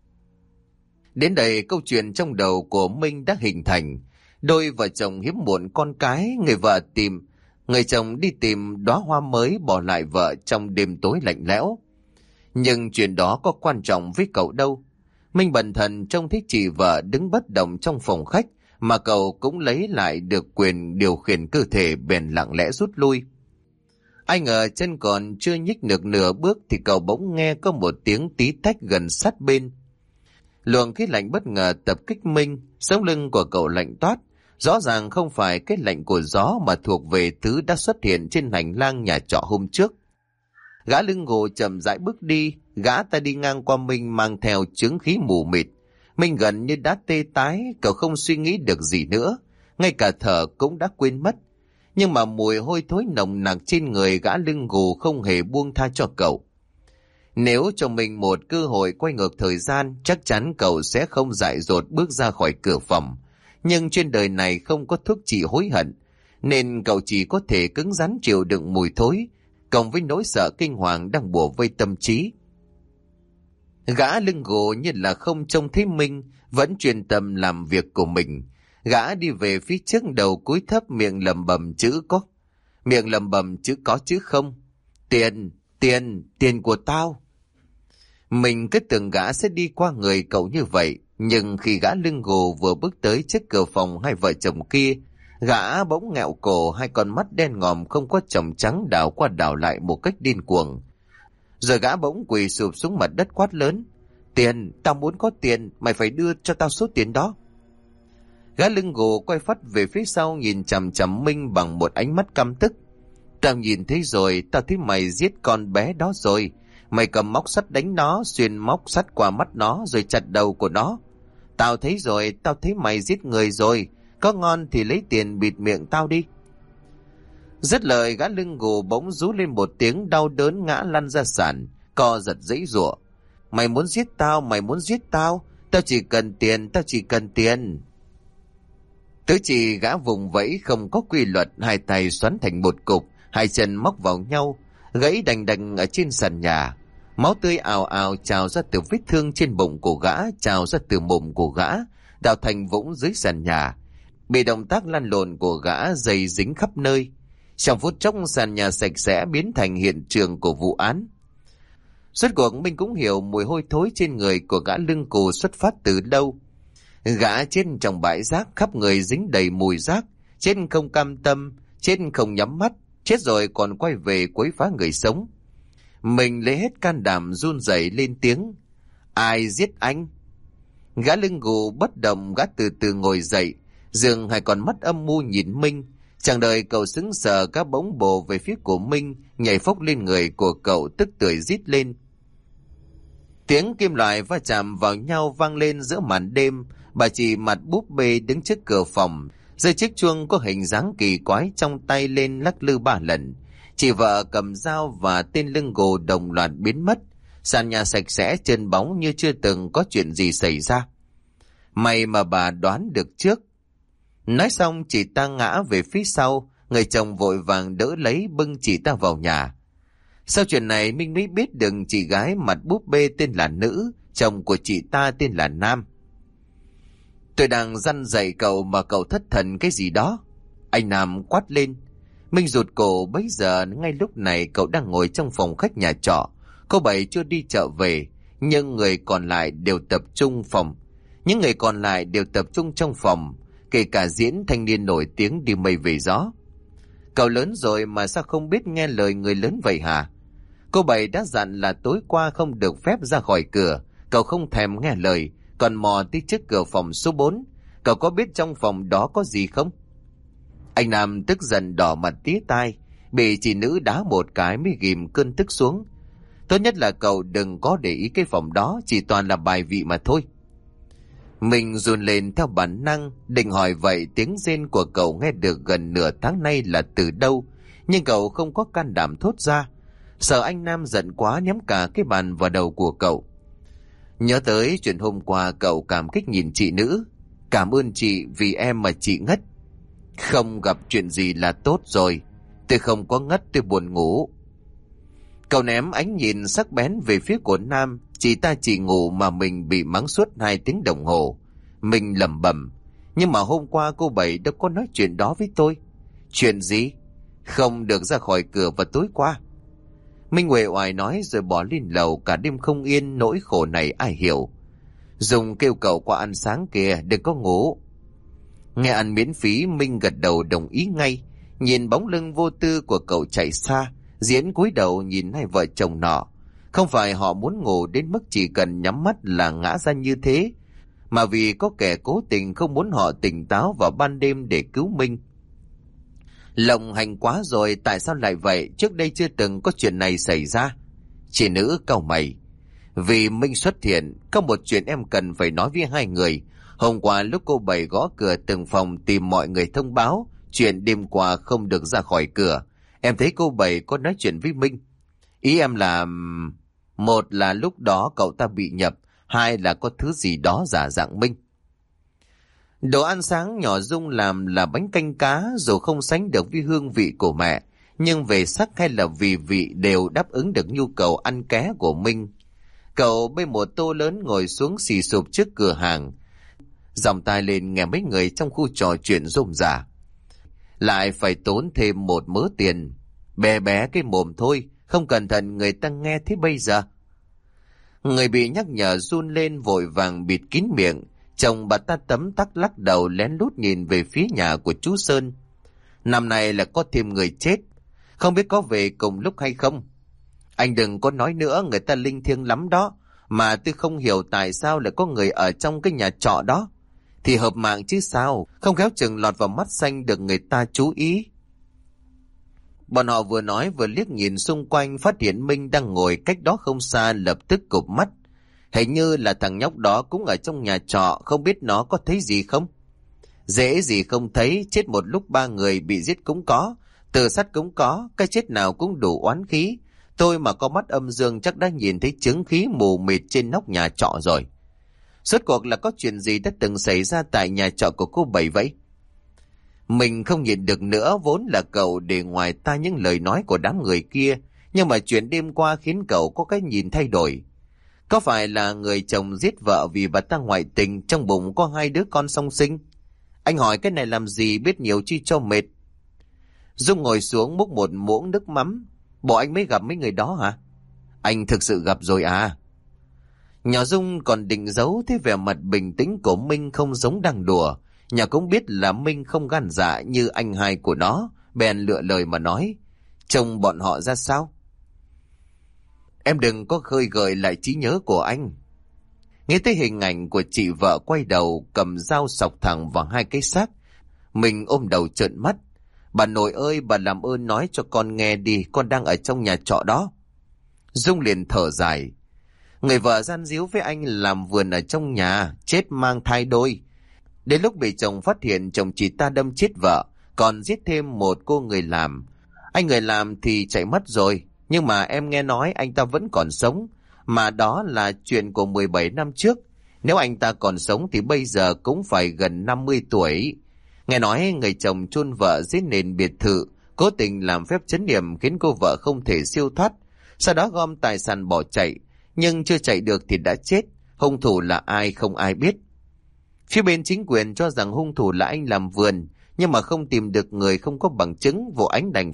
Đến đây câu chuyện trong đầu của Minh đã hình thành. Đôi vợ chồng hiếm muộn con cái, người chồng đi tìm đóa hoa mới bỏ lại vợ trong đêm tối lạnh lẽo. Nhưng chuyện đó có quan trọng với cậu đâu. Minh bần thần trông thấy chị vợ đứng bất động trong phòng khách, mà cậu cũng lấy lại được quyền điều khiển cơ thể, bèn lặng lẽ rút lui. Ai ngờ chân còn chưa nhích được nửa bước thì cậu bỗng nghe có một tiếng tí tách gần sát bên. Luồng khí lạnh bất ngờ tập kích Minh, sống lưng của cậu lạnh toát. Rõ ràng không phải cái lạnh của gió mà thuộc về thứ đã xuất hiện trên hành lang nhà trọ hôm trước. Gã lưng gù chậm rãi bước đi, gã ta đi ngang qua Minh mang theo chướng khí mù mịt. Minh gần như đã tê tái, cậu không suy nghĩ được gì nữa, ngay cả thở cũng đã quên mất. Nhưng mà mùi hôi thối nồng nặc trên người gã lưng gù không hề buông tha cho cậu. Nếu cho mình một cơ hội quay ngược thời gian, chắc chắn cậu sẽ không dại dột bước ra khỏi cửa phòng. Nhưng trên đời này không có thuốc trị hối hận, nên cậu chỉ có thể cứng rắn chịu đựng mùi thối, cộng với nỗi sợ kinh hoàng đang bủa vây tâm trí. Gã lưng gù như là không trông thấy Minh, vẫn chuyên tâm làm việc của mình. Gã đi về phía trước, đầu cúi thấp, miệng lẩm bẩm chữ có chứ không. Tiền của tao. Mình cứ tưởng gã sẽ đi qua người cậu như vậy, nhưng khi gã lưng gù vừa bước tới trước cửa phòng hai vợ chồng kia, gã bỗng nghẹo cổ, hai con mắt đen ngòm không có tròng trắng đảo qua đảo lại một cách điên cuồng. Rồi gã bỗng quỳ sụp xuống mặt đất quát lớn: Tiền, tao muốn có tiền, mày phải đưa cho tao số tiền đó. Gã lưng gù quay phắt về phía sau, nhìn chằm chằm Minh bằng một ánh mắt căm tức. Tao nhìn thấy rồi, tao thấy mày giết con bé đó rồi. Mày cầm móc sắt đánh nó, xuyên móc sắt qua mắt nó rồi chặt đầu của nó. Tao thấy rồi, tao thấy mày giết người rồi. Có ngon thì lấy tiền bịt miệng tao đi. Dứt lời, gã lưng gù bỗng rú lên một tiếng đau đớn, ngã lăn ra sàn, co giật giãy giụa. Mày muốn giết tao, tao chỉ cần tiền. Tứ chỉ gã vùng vẫy không có quy luật, hai tay xoắn thành một cục, hai chân móc vào nhau, gãy đành đành ở trên sàn nhà. Máu tươi ào ào trào ra từ vết thương trên bụng của gã, trào ra từ mồm của gã, đào thành vũng dưới sàn nhà. Bị động tác lăn lộn của gã dày dính khắp nơi. Trong phút chốc, sàn nhà sạch sẽ biến thành hiện trường của vụ án. Rốt cuộc Minh cũng hiểu mùi hôi thối trên người của gã lưng gù xuất phát từ đâu. Gã chết trong bãi rác, khắp người dính đầy mùi rác, chết không cam tâm, chết không nhắm mắt, chết rồi còn quay về quấy phá người sống. Mình lấy hết can đảm run rẩy lên tiếng: Ai giết anh? Gã lưng gù bất động, gã từ từ ngồi dậy, dường hai con mắt âm mưu nhìn Minh. Chẳng đợi cậu sững sờ, cá bỗng bổ về phía của Minh, nhảy phốc lên người của cậu, tức tưởi rít lên. Tiếng kim loại va chạm vào nhau vang lên giữa màn đêm. Bà chị mặt búp bê đứng trước cửa phòng, giơ chiếc chuông có hình dáng kỳ quái trong tay lên lắc lư 3 lần. Chị vợ cầm dao và tên lưng gù đồng loạt biến mất. Sàn nhà sạch sẽ trơn bóng như chưa từng có chuyện gì xảy ra. May mà bà đoán được trước. Nói xong chị ta ngã về phía sau, người chồng vội vàng đỡ lấy bưng chị ta vào nhà. Sau chuyện này Minh mới biết được chị gái mặt búp bê tên là Nữ, chồng của chị ta tên là Nam. Tôi đang răn dạy cậu mà cậu thất thần cái gì đó, anh Nam quát lên. Minh rụt cổ, bấy giờ ngay lúc này cậu đang ngồi trong phòng khách nhà trọ. Cô Bảy chưa đi chợ về, nhưng những người còn lại đều tập trung trong phòng, kể cả Diễn, thanh niên nổi tiếng đi mây về gió. Cậu lớn rồi mà sao không biết nghe lời người lớn vậy hả? Cô Bảy đã dặn là tối qua không được phép ra khỏi cửa, cậu không thèm nghe lời, còn mò tới trước cửa phòng số 4. Cậu có biết trong phòng đó có gì không? Anh Nam tức giận đỏ mặt tía tai, bị chị Nữ đá một cái mới ghim cơn tức xuống. Tốt nhất là cậu đừng có để ý cái phòng đó, chỉ toàn là bài vị mà thôi. Mình run lên theo bản năng, định hỏi vậy tiếng rên của cậu nghe được gần nửa tháng nay là từ đâu, nhưng cậu không có can đảm thốt ra, sợ anh Nam giận quá ném cả cái bàn vào đầu của cậu. Nhớ tới chuyện hôm qua, cậu cảm kích nhìn chị Nữ. Cảm ơn chị vì em mà chị ngất. Không gặp chuyện gì là tốt rồi. Tôi không có ngất, tôi buồn ngủ. Cậu ném ánh nhìn sắc bén về phía của Nam. Chị ta chỉ ngủ mà mình bị mắng suốt 2 tiếng đồng hồ. Mình lẩm bẩm, nhưng mà hôm qua cô Bảy đâu có nói chuyện đó với tôi. Chuyện gì? Không được ra khỏi cửa vào tối qua. Minh uể oải nói rồi bỏ lên lầu. Cả đêm không yên, nỗi khổ này ai hiểu. Dung kêu cậu qua ăn sáng kìa, đừng có ngủ. Nghe ăn miễn phí, Minh gật đầu đồng ý ngay. Nhìn bóng lưng vô tư của cậu chạy xa, Diễn cúi đầu nhìn hai vợ chồng nọ. Không phải họ muốn ngủ đến mức chỉ cần nhắm mắt là ngã ra như thế, mà vì có kẻ cố tình không muốn họ tỉnh táo vào ban đêm để cứu Minh. Lộng hành quá rồi, tại sao lại vậy? Trước đây chưa từng có chuyện này xảy ra. Chị nữ cau mày. Vì Minh xuất hiện, có một chuyện em cần phải nói với hai người. Hôm qua lúc cô Bảy gõ cửa từng phòng tìm mọi người thông báo chuyện đêm qua không được ra khỏi cửa, em thấy cô Bảy có nói chuyện với Minh. Ý em là... một là lúc đó cậu ta bị nhập, hai là có thứ gì đó giả dạng Minh. Đồ ăn sáng nhỏ Dung làm là bánh canh cá, dù không sánh được với hương vị của mẹ, nhưng về sắc hay là vì vị đều đáp ứng được nhu cầu ăn ké của Minh. Cậu bê một tô lớn ngồi xuống xì sụp trước cửa hàng, dòng tai lên nghe mấy người trong khu trò chuyện rôm rả. Lại phải tốn thêm một mớ tiền. Bé bé cái mồm thôi, không cẩn thận người ta nghe thế bây giờ. Người bị nhắc nhở run lên vội vàng bịt kín miệng. Chồng bà ta tấm tắc lắc đầu lén lút nhìn về phía nhà của chú Sơn. Năm nay là có thêm người chết, không biết có về cùng lúc hay không. Anh đừng có nói nữa, người ta linh thiêng lắm đó. Mà tôi không hiểu tại sao lại có người ở trong cái nhà trọ đó. Thì hợp mạng chứ sao, không khéo chừng lọt vào mắt xanh được người ta chú ý. Bọn họ vừa nói vừa liếc nhìn xung quanh, phát hiện Minh đang ngồi cách đó không xa, lập tức cụp mắt. Hình như là thằng nhóc đó cũng ở trong nhà trọ, không biết nó có thấy gì không? Dễ gì không thấy, chết một lúc 3 người bị giết cũng có, tự sát cũng có, cái chết nào cũng đủ oán khí. Tôi mà có mắt âm dương chắc đã nhìn thấy chứng khí mù mịt trên nóc nhà trọ rồi. Rốt cuộc là có chuyện gì đã từng xảy ra tại nhà trọ của cô Bảy vậy? Mình không nhịn được nữa, vốn là cậu để ngoài tai những lời nói của đám người kia, nhưng mà chuyện đêm qua khiến cậu có cái nhìn thay đổi. Có phải là người chồng giết vợ vì bà ta ngoại tình, trong bụng có 2 đứa con song sinh? Anh hỏi cái này làm gì, biết nhiều chi cho mệt. Dung ngồi xuống múc một muỗng nước mắm. Bộ anh mới gặp mấy người đó hả? Anh thực sự gặp rồi à? Nhỏ Dung còn định giấu, thế vẻ mặt bình tĩnh của Minh không giống đang đùa. Nhà cũng biết là Minh không gan dạ như anh hai của nó, bèn lựa lời mà nói. Trông bọn họ ra sao? Em đừng có khơi gợi lại trí nhớ của anh. Nghe thấy hình ảnh của chị vợ quay đầu cầm dao sọc thẳng vào 2 cái xác, mình ôm đầu trợn mắt. Bà nội ơi, bà làm ơn nói cho con nghe đi, con đang ở trong nhà trọ đó. Dung liền thở dài. Người vợ gian díu với anh làm vườn ở trong nhà, chết mang thai đôi. Đến lúc bị chồng phát hiện, chồng chị ta đâm chết vợ, còn giết thêm một cô người làm. Anh người làm thì chạy mất rồi, nhưng mà em nghe nói anh ta vẫn còn sống. Mà đó là chuyện của 17 năm trước. Nếu anh ta còn sống thì bây giờ cũng phải gần 50 tuổi. Nghe nói người chồng chôn vợ dưới nền biệt thự, cố tình làm phép trấn yểm khiến cô vợ không thể siêu thoát. Sau đó gom tài sản bỏ chạy, nhưng chưa chạy được thì đã chết. Hung thủ là ai không ai biết. Phía bên chính quyền cho rằng hung thủ là anh làm vườn, nhưng mà không tìm được người, không có bằng chứng, vụ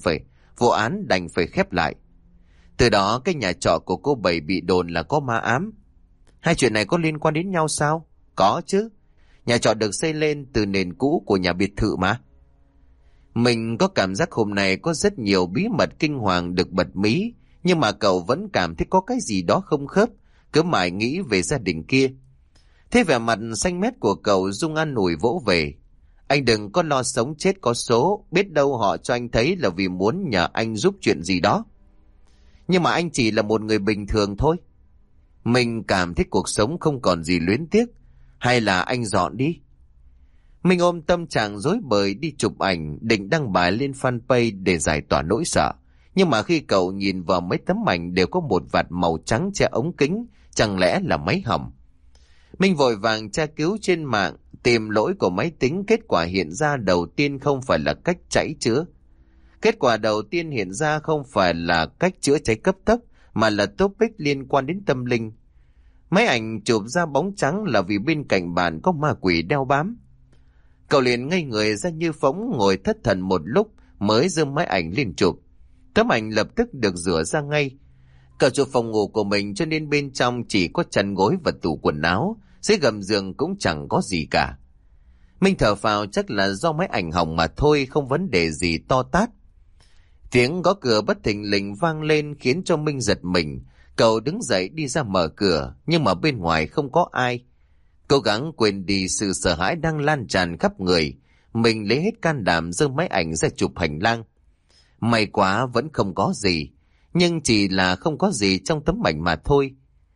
án đành phải khép lại. Từ đó cái nhà trọ của cô Bảy bị đồn là có ma ám. Hai chuyện này có liên quan đến nhau sao? Có chứ. Nhà trọ được xây lên từ nền cũ của nhà biệt thự mà. Mình có cảm giác hôm nay có rất nhiều bí mật kinh hoàng được bật mí, nhưng mà cậu vẫn cảm thấy có cái gì đó không khớp, cứ mãi nghĩ về gia đình kia. Thế vẻ mặt xanh mét của cậu, Dung an ủi vỗ về. Anh đừng có lo sống chết có số, biết đâu họ cho anh thấy là vì muốn nhờ anh giúp chuyện gì đó. Nhưng mà anh chỉ là một người bình thường thôi. Mình cảm thấy cuộc sống không còn gì luyến tiếc. Hay là anh dọn đi? Mình ôm tâm trạng rối bời đi chụp ảnh, định đăng bài lên fanpage để giải tỏa nỗi sợ. Nhưng mà khi cậu nhìn vào mấy tấm ảnh đều có một vạt màu trắng che ống kính, chẳng lẽ là máy hỏng? Mình vội vàng tra cứu trên mạng, tìm lỗi của máy tính, kết quả hiện ra đầu tiên không phải là cách chảy chứa. Kết quả đầu tiên hiện ra không phải là cách chữa cháy cấp tốc, mà là topic liên quan đến tâm linh. Máy ảnh chụp ra bóng trắng là vì bên cạnh bạn có ma quỷ đeo bám. Cậu liền ngây người ra như phóng, ngồi thất thần một lúc mới giơ máy ảnh lên chụp. Tấm ảnh lập tức được rửa ra ngay. Cậu chụp phòng ngủ của mình cho nên bên trong chỉ có chăn gối và tủ quần áo, dưới gầm giường cũng chẳng có gì cả. Minh thở phào, chắc là do máy ảnh hỏng mà thôi, không vấn đề gì to tát. Tiếng gõ cửa bất thình lình vang lên khiến cho Minh giật mình. Cậu đứng dậy đi ra mở cửa, nhưng mà bên ngoài không có ai. Cố gắng quên đi sự sợ hãi đang lan tràn khắp người, mình lấy hết can đảm giơ máy ảnh ra chụp hành lang. May quá vẫn không có gì, nhưng chỉ là không có gì trong tấm ảnh mà thôi.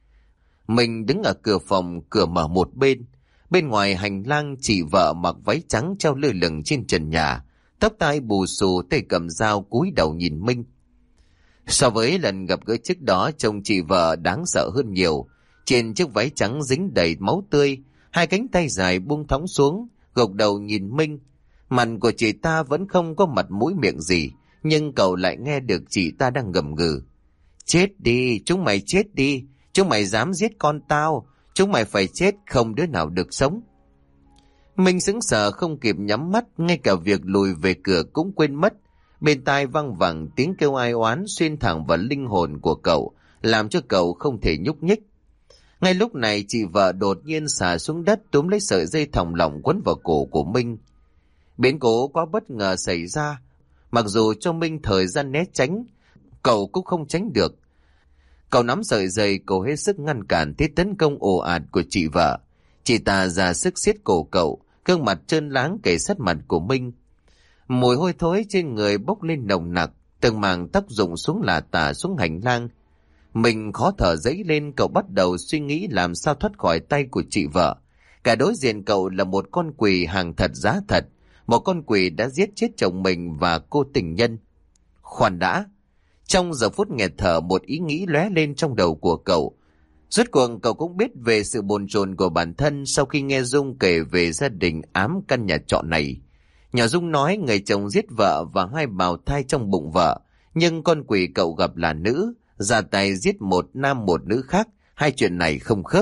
Mình đứng ở cửa phòng, cửa mở một bên. Bên ngoài hành lang, chị vợ mặc váy trắng treo lơ lửng trên trần nhà, tóc tai bù xù, tay cầm dao cúi đầu nhìn Minh. So với lần gặp gỡ trước đó, trông chị vợ đáng sợ hơn nhiều. Trên chiếc váy trắng dính đầy máu tươi, hai cánh tay dài buông thõng xuống, gục đầu nhìn Minh. Mặt của chị ta vẫn không có mặt mũi miệng gì, nhưng cậu lại nghe được chị ta đang gầm gừ. Chết đi, chúng mày chết đi, chúng mày dám giết con tao, chúng mày phải chết, không đứa nào được sống. Minh sững sờ không kịp nhắm mắt, ngay cả việc lùi về cửa cũng quên mất. Bên tai văng vẳng tiếng kêu ai oán xuyên thẳng vào linh hồn của cậu, làm cho cậu không thể nhúc nhích. Ngay lúc này chị vợ đột nhiên xà xuống đất, túm lấy sợi dây thòng lọng quấn vào cổ của Minh. Biến cố quá bất ngờ xảy ra, mặc dù cho Minh thời gian né tránh, cậu cũng không tránh được. Cậu nắm sợi dây, cậu hết sức ngăn cản thế tấn công ồ ạt của chị vợ. Chị ta ra sức siết cổ cậu, gương mặt trơn láng kề sát mặt của Minh. Mùi hôi thối trên người bốc lên nồng nặc, từng mảng tóc rụng xuống lả tả xuống hành lang. Mình khó thở dấy lên, cậu bắt đầu suy nghĩ làm sao thoát khỏi tay của chị vợ. Cả đối diện cậu là một con quỷ hàng thật giá thật, một con quỷ đã giết chết chồng mình và cô tình nhân. Khoan đã! Trong giờ phút nghẹt thở, một ý nghĩ lóe lên trong đầu của cậu. Rốt cuộc cậu cũng biết về sự bồn chồn của bản thân sau khi nghe Dung kể về gia đình ám căn nhà trọ này. Nhỏ Dung nói người chồng giết vợ và hai bào thai trong bụng vợ, nhưng con quỷ cậu gặp là nữ, ra tay giết một nam một nữ khác, hai chuyện này không khớp.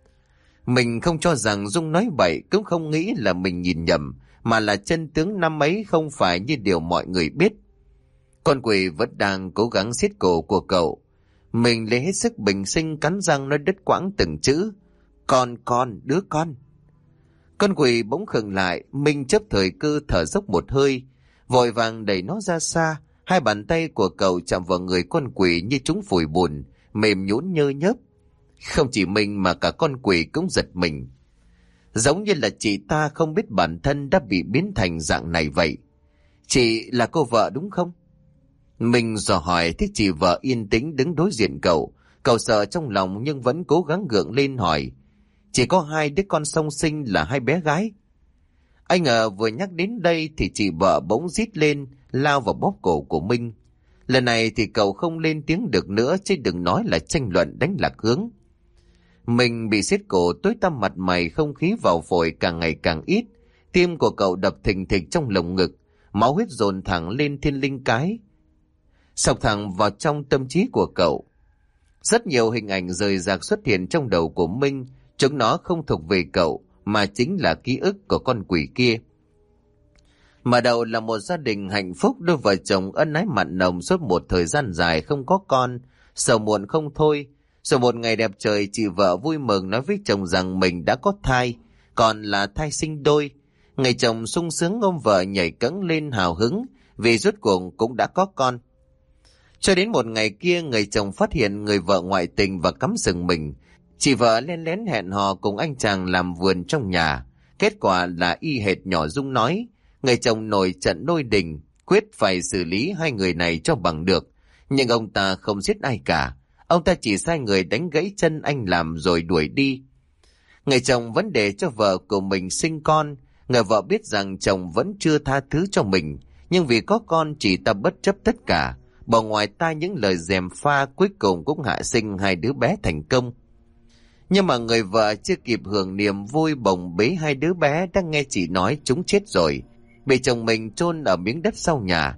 Mình không cho rằng Dung nói bậy, cũng không nghĩ là mình nhìn nhầm, mà là chân tướng năm ấy không phải như điều mọi người biết. Con quỷ vẫn đang cố gắng siết cổ của cậu. Mình lấy hết sức bình sinh cắn răng nói đứt quãng từng chữ. Con, đứa con. Con quỷ bỗng khựng lại, Minh chấp thời cơ thở dốc một hơi, vội vàng đẩy nó ra xa. Hai bàn tay của cậu chạm vào người con quỷ như chúng phủi bùn, mềm nhũn nhơ nhớp. Không chỉ mình mà cả con quỷ cũng giật mình. Giống như là chị ta không biết bản thân đã bị biến thành dạng này vậy. Chị là cô vợ đúng không? Mình dò hỏi, thế chị vợ yên tĩnh đứng đối diện cậu. Cậu sợ trong lòng nhưng vẫn cố gắng gượng lên hỏi. Chỉ có hai đứa con song sinh là hai bé gái. Anh ngờ vừa nhắc đến đây thì chị vợ bỗng rít lên, lao vào bóp cổ của Minh. Lần này thì cậu không lên tiếng được nữa, chứ đừng nói là tranh luận đánh lạc hướng. Mình bị siết cổ tối tăm mặt mày, không khí vào phổi càng ngày càng ít. Tim của cậu đập thình thịch trong lồng ngực, máu huyết dồn thẳng lên thiên linh cái, xộc thẳng vào trong tâm trí của cậu. Rất nhiều hình ảnh rời rạc xuất hiện trong đầu của Minh, chúng nó không thuộc về cậu, mà chính là ký ức của con quỷ kia. Mở đầu là một gia đình hạnh phúc, đôi vợ chồng ân ái mặn nồng suốt một thời gian dài không có con, sầu muộn không thôi. Rồi một ngày đẹp trời, chị vợ vui mừng nói với chồng rằng mình đã có thai, còn là thai sinh đôi. Người chồng sung sướng ôm vợ nhảy cẫng lên hào hứng, vì rốt cuộc cũng đã có con. Cho đến một ngày kia, người chồng phát hiện người vợ ngoại tình và cắm sừng mình. Chị vợ lén lén hẹn hò cùng anh chàng làm vườn trong nhà. Kết quả là y hệt nhỏ Dung nói. Người chồng nổi trận lôi đình, quyết phải xử lý hai người này cho bằng được. Nhưng ông ta không giết ai cả. Ông ta chỉ sai người đánh gãy chân anh làm rồi đuổi đi. Người chồng vẫn để cho vợ của mình sinh con. Người vợ biết rằng chồng vẫn chưa tha thứ cho mình, nhưng vì có con chị ta bất chấp tất cả, bỏ ngoài tai những lời gièm pha, cuối cùng cũng hạ sinh hai đứa bé thành công. Nhưng mà người vợ chưa kịp hưởng niềm vui bồng bế hai đứa bé, đang nghe chị nói chúng chết rồi, bị chồng mình chôn ở miếng đất sau nhà.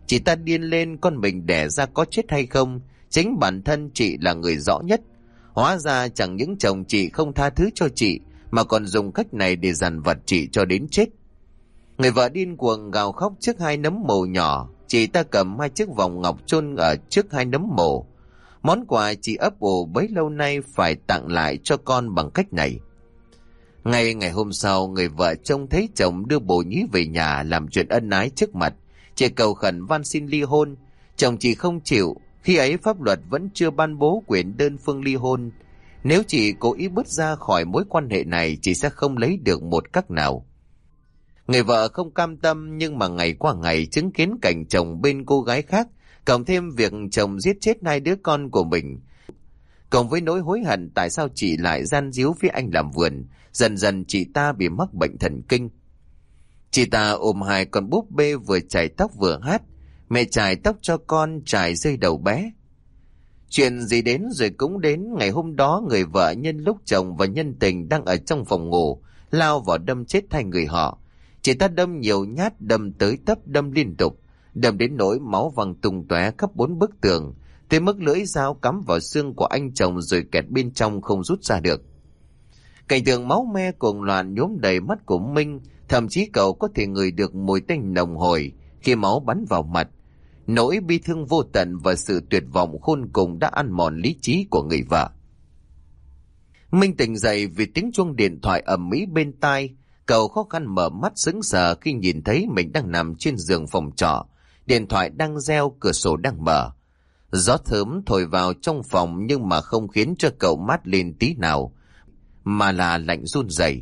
Chị ta điên lên con mình đẻ ra có chết hay không, chính bản thân chị là người rõ nhất. Hóa ra chẳng những chồng chị không tha thứ cho chị, mà còn dùng cách này để dằn vặt chị cho đến chết. Người vợ điên cuồng gào khóc trước hai nấm mồ nhỏ. Chị ta cầm hai chiếc vòng ngọc chôn ở trước hai nấm mồ. Món quà chị ấp ủ bấy lâu nay phải tặng lại cho con bằng cách này. Ngày hôm sau, người vợ trông thấy chồng đưa bồ nhí về nhà làm chuyện ân ái trước mặt. Chị cầu khẩn van xin ly hôn. Chồng chị không chịu. Khi ấy pháp luật vẫn chưa ban bố quyền đơn phương ly hôn. Nếu chị cố ý bước ra khỏi mối quan hệ này, chị sẽ không lấy được một cách nào. Người vợ không cam tâm, nhưng mà ngày qua ngày chứng kiến cảnh chồng bên cô gái khác, cộng thêm việc chồng giết chết hai đứa con của mình, cộng với nỗi hối hận tại sao chị lại gian díu với anh làm vườn, dần dần chị ta bị mắc bệnh thần kinh. Chị ta ôm hai con búp bê vừa chải tóc vừa hát, mẹ chải tóc cho con, chải rơi đầu bé. Chuyện gì đến rồi cũng đến. Ngày hôm đó, người vợ nhân lúc chồng và nhân tình đang ở trong phòng ngủ, lao vào đâm chết hai người họ. Chị ta đâm nhiều nhát, đâm tới tấp, đâm liên tục, đâm đến nỗi máu văng tung tóe khắp 4 bức tường, tới mức lưỡi dao cắm vào xương của anh chồng rồi kẹt bên trong không rút ra được. Cảnh tượng máu me cuồng loạn nhuốm đầy mắt của Minh, thậm chí cậu có thể ngửi được mùi tanh nồng hổi khi máu bắn vào mặt. Nỗi bi thương vô tận và sự tuyệt vọng khôn cùng đã ăn mòn lý trí của người vợ. Minh tỉnh dậy vì tiếng chuông điện thoại ầm ĩ bên tai. Cậu khó khăn mở mắt sững sờ khi nhìn thấy mình đang nằm trên giường phòng trọ. Điện thoại đang reo, cửa sổ đang mở. Gió thơm thổi vào trong phòng nhưng mà không khiến cho cậu mát lên tí nào, mà là lạnh run rẩy.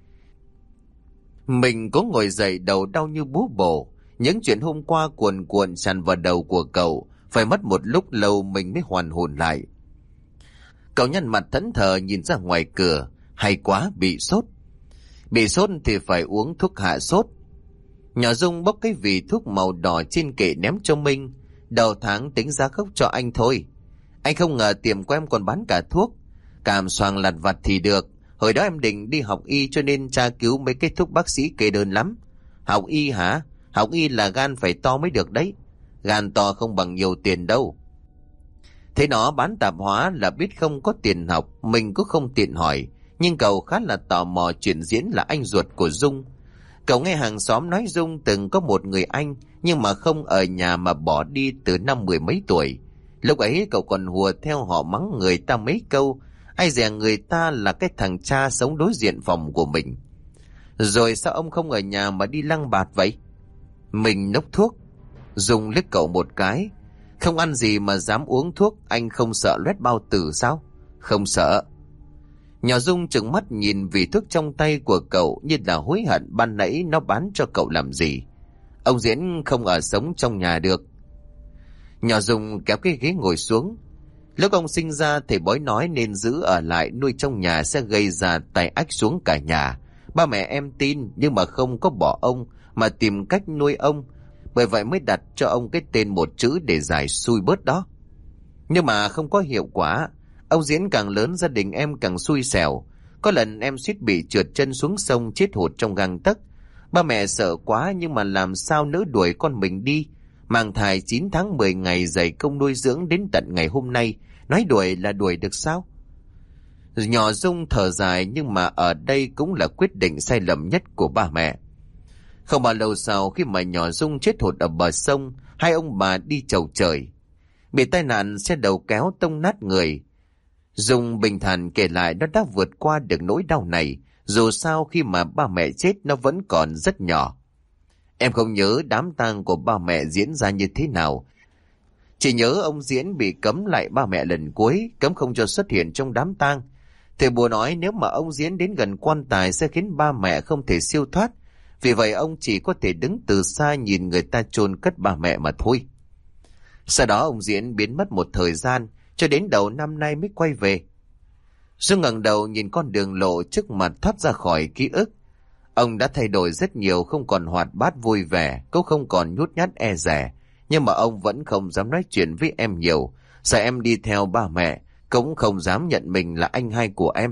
Mình có ngồi dậy, đầu đau như búa bổ. Những chuyện hôm qua cuồn cuộn tràn vào đầu của cậu, phải mất một lúc lâu mình mới hoàn hồn lại. Cậu nhăn mặt thẫn thờ nhìn ra ngoài cửa. Hay quá, bị sốt. Bị sốt thì phải uống thuốc hạ sốt. Nhỏ Dung bốc cái vỉ thuốc màu đỏ trên kệ ném cho Minh. Đầu tháng tính giá gốc cho anh thôi. Anh không ngờ tiệm của em còn bán cả thuốc. Càm xoàng lặt vặt thì được. Hồi đó em định đi học y cho nên tra cứu mấy cái thuốc bác sĩ kê đơn lắm. Học y hả? Học y là gan phải to mới được đấy. Gan to không bằng nhiều tiền đâu. Thế nó bán tạp hóa là biết không có tiền học. Mình cũng không tiện hỏi. Nhưng cậu khá là tò mò chuyện Diễn là anh ruột của Dung. Cậu nghe hàng xóm nói Dung từng có một người anh, nhưng mà không ở nhà mà bỏ đi từ năm 10 mấy tuổi. Lúc ấy cậu còn hùa theo họ mắng người ta mấy câu. Ai dè người ta là cái thằng cha sống đối diện phòng của mình. Rồi sao ông không ở nhà mà đi lăng bạt vậy? Mình nốc thuốc. Dung liếc cậu một cái. Không ăn gì mà dám uống thuốc, anh không sợ loét bao tử sao? Không sợ. Nhỏ Dung trừng mắt nhìn vị thuốc trong tay của cậu như là hối hận ban nãy nó bán cho cậu làm gì. Ông Diễn không ở sống trong nhà được. Nhỏ Dung kéo cái ghế ngồi xuống. Lúc ông sinh ra thầy bói nói nên giữ ở lại nuôi trong nhà sẽ gây ra tai ách xuống cả nhà. Ba mẹ em tin nhưng mà không có bỏ ông mà tìm cách nuôi ông. Bởi vậy mới đặt cho ông cái tên một chữ để giải xui bớt đó. Nhưng mà không có hiệu quả. Ông Diễn càng lớn gia đình em càng xui xẻo. Có lần em suýt bị trượt chân xuống sông chết hụt trong gang tấc. Ba mẹ sợ quá nhưng mà làm sao nỡ đuổi con mình đi. Mang thai 9 tháng 10 ngày dày công nuôi dưỡng đến tận ngày hôm nay. Nói đuổi là đuổi được sao? Nhỏ Dung thở dài nhưng mà ở đây cũng là quyết định sai lầm nhất của ba mẹ. Không bao lâu sau khi mà nhỏ Dung chết hụt ở bờ sông, hai ông bà đi chầu trời. Bị tai nạn xe đầu kéo tông nát người. Dung bình thản kể lại nó đã vượt qua được nỗi đau này, dù sao khi mà ba mẹ chết nó vẫn còn rất nhỏ. Em không nhớ đám tang của ba mẹ diễn ra như thế nào. Chỉ nhớ ông Diễn bị cấm lại ba mẹ lần cuối, cấm không cho xuất hiện trong đám tang. Thầy bùa nói nếu mà ông Diễn đến gần quan tài sẽ khiến ba mẹ không thể siêu thoát. Vì vậy ông chỉ có thể đứng từ xa nhìn người ta chôn cất ba mẹ mà thôi. Sau đó ông Diễn biến mất một thời gian, cho đến đầu năm nay mới quay về. Dung ngẩng đầu nhìn con đường lộ trước mặt thoát ra khỏi ký ức. Ông đã thay đổi rất nhiều, không còn hoạt bát vui vẻ, cũng không còn nhút nhát e dè. Nhưng mà ông vẫn không dám nói chuyện với em nhiều. Sợ em đi theo ba mẹ, cũng không dám nhận mình là anh hai của em.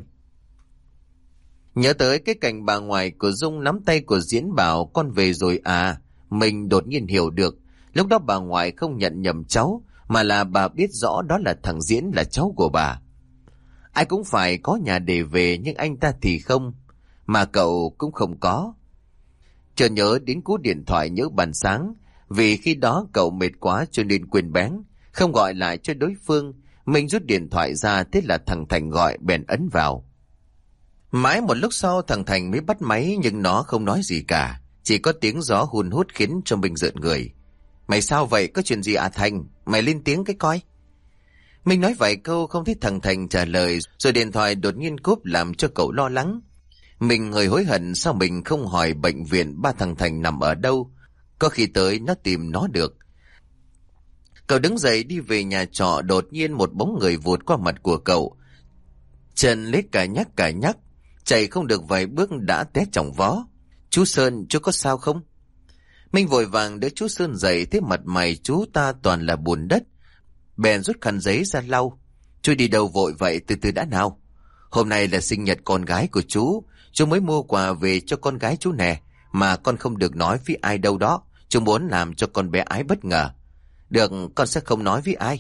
Nhớ tới cái cảnh bà ngoại của Dung nắm tay của Diễn bảo con về rồi à. Mình đột nhiên hiểu được. Lúc đó bà ngoại không nhận nhầm cháu, mà là bà biết rõ đó là thằng Diễn, là cháu của bà. Ai cũng phải có nhà để về, nhưng anh ta thì không, mà cậu cũng không có. Chợt nhớ đến cú điện thoại nhớ ban sáng, vì khi đó cậu mệt quá cho nên quên bén, không gọi lại cho đối phương. Mình rút điện thoại ra, thế là thằng Thành gọi, bèn ấn vào. Mãi một lúc sau thằng Thành mới bắt máy, nhưng nó không nói gì cả, chỉ có tiếng gió hun hút khiến cho mình rợn người. Mày sao vậy, có chuyện gì à Thành? Mày lên tiếng cái coi. Mình nói vài câu không thấy thằng Thành trả lời, rồi điện thoại đột nhiên cúp làm cho cậu lo lắng. Mình hơi hối hận sao mình không hỏi bệnh viện ba thằng Thành nằm ở đâu, có khi tới nó tìm nó được. Cậu đứng dậy đi về nhà trọ, đột nhiên một bóng người vụt qua mặt của cậu. Chân lấy cả nhắc, chạy không được vài bước đã té chỏng vó. Chú Sơn, chú có sao không? Mình vội vàng đỡ chú Sơn dậy, thấy mặt mày chú ta toàn là bùn đất, bèn rút khăn giấy ra lau. Chú đi đâu vội vậy, từ từ đã nào. Hôm nay là sinh nhật con gái của chú mới mua quà về cho con gái chú nè, mà con không được nói với ai đâu đó, chú muốn làm cho con bé ái bất ngờ. Được, con sẽ không nói với ai.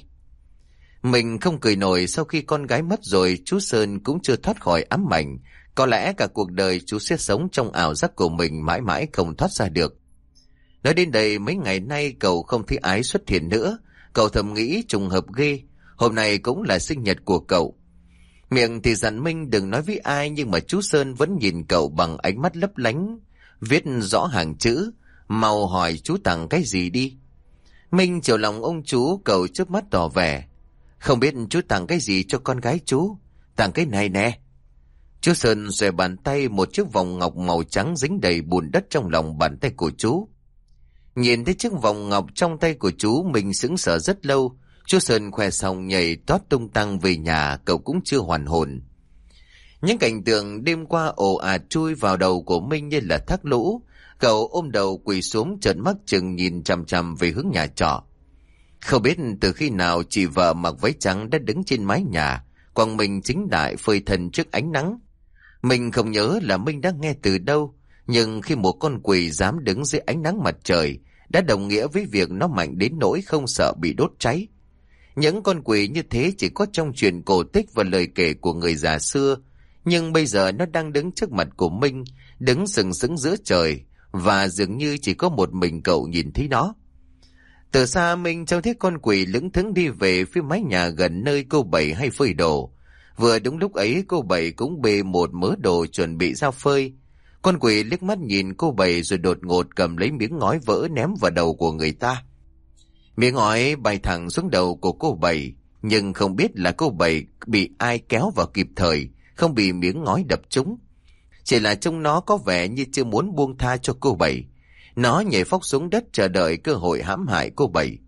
Mình không cười nổi, sau khi con gái mất rồi, chú Sơn cũng chưa thoát khỏi ám ảnh. Có lẽ cả cuộc đời chú sẽ sống trong ảo giác của mình, mãi mãi không thoát ra được. Nói đến đây, mấy ngày nay cậu không thấy Ái xuất hiện nữa. Cậu thầm nghĩ trùng hợp ghê, hôm nay cũng là sinh nhật của cậu. Miệng thì dặn Minh đừng nói với ai, nhưng mà chú Sơn vẫn nhìn cậu bằng ánh mắt lấp lánh, viết rõ hàng chữ. Mau hỏi chú tặng cái gì đi. Minh chiều lòng ông chú, cậu chớp mắt tỏ vẻ. Không biết chú tặng cái gì cho con gái chú. Tặng cái này nè. Chú Sơn xòe bàn tay, một chiếc vòng ngọc màu trắng dính đầy bùn đất trong lòng bàn tay của chú. Nhìn thấy chiếc vòng ngọc trong tay của chú, mình sững sờ rất lâu. Chú Sơn khoe xong nhảy tót tung tăng về nhà, cậu cũng chưa hoàn hồn. Những cảnh tượng đêm qua ồ ạt chui vào đầu của Minh như là thác lũ. Cậu ôm đầu quỳ xuống, trợn mắt chừng nhìn chằm chằm về hướng nhà trọ. Không biết từ khi nào chị vợ mặc váy trắng đã đứng trên mái nhà, quang minh chính đại phơi thân trước ánh nắng. Mình không nhớ là Minh đã nghe từ đâu, nhưng khi một con quỷ dám đứng dưới ánh nắng mặt trời, đã đồng nghĩa với việc nó mạnh đến nỗi không sợ bị đốt cháy. Những con quỷ như thế chỉ có trong truyện cổ tích và lời kể của người già xưa, nhưng bây giờ nó đang đứng trước mặt của Minh, đứng sừng sững giữa trời, và dường như chỉ có một mình cậu nhìn thấy nó. Từ xa Minh trông thấy con quỷ lững thững đi về phía mái nhà gần nơi cô Bảy hay phơi đồ. Vừa đúng lúc ấy, cô Bảy cũng bê một mớ đồ chuẩn bị ra phơi. Con quỷ liếc mắt nhìn cô Bảy rồi đột ngột cầm lấy miếng ngói vỡ ném vào đầu của người ta. Miếng ngói bay thẳng xuống đầu của cô Bảy, nhưng không biết là cô Bảy bị ai kéo vào kịp thời, không bị miếng ngói đập trúng. Chỉ là trông nó có vẻ như chưa muốn buông tha cho cô Bảy. Nó nhảy phóc xuống đất chờ đợi cơ hội hãm hại cô Bảy.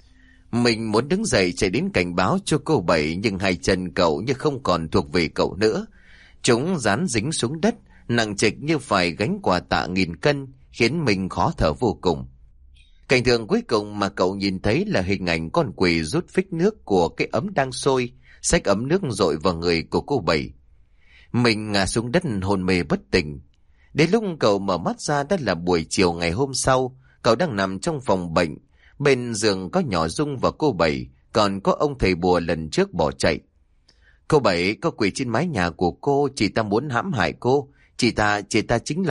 Mình muốn đứng dậy chạy đến cảnh báo cho cô Bảy, nhưng hai chân cậu như không còn thuộc về cậu nữa. Chúng dán dính xuống đất, nặng trịch như phải gánh quà tạ nghìn cân, khiến mình khó thở vô cùng. Cảnh tượng cuối cùng mà cậu nhìn thấy là hình ảnh con quỷ rút phích nước của cái ấm đang sôi, xách ấm nước dội vào người của cô Bảy. Mình ngã xuống đất hôn mê bất tỉnh. Đến lúc cậu mở mắt ra đã là buổi chiều ngày hôm sau. Cậu đang nằm trong phòng bệnh, bên giường có nhỏ Dung và cô Bảy, còn có ông thầy bùa lần trước bỏ chạy. Cô Bảy, có quỷ trên mái nhà của cô, chị ta muốn hãm hại cô. Chị ta chính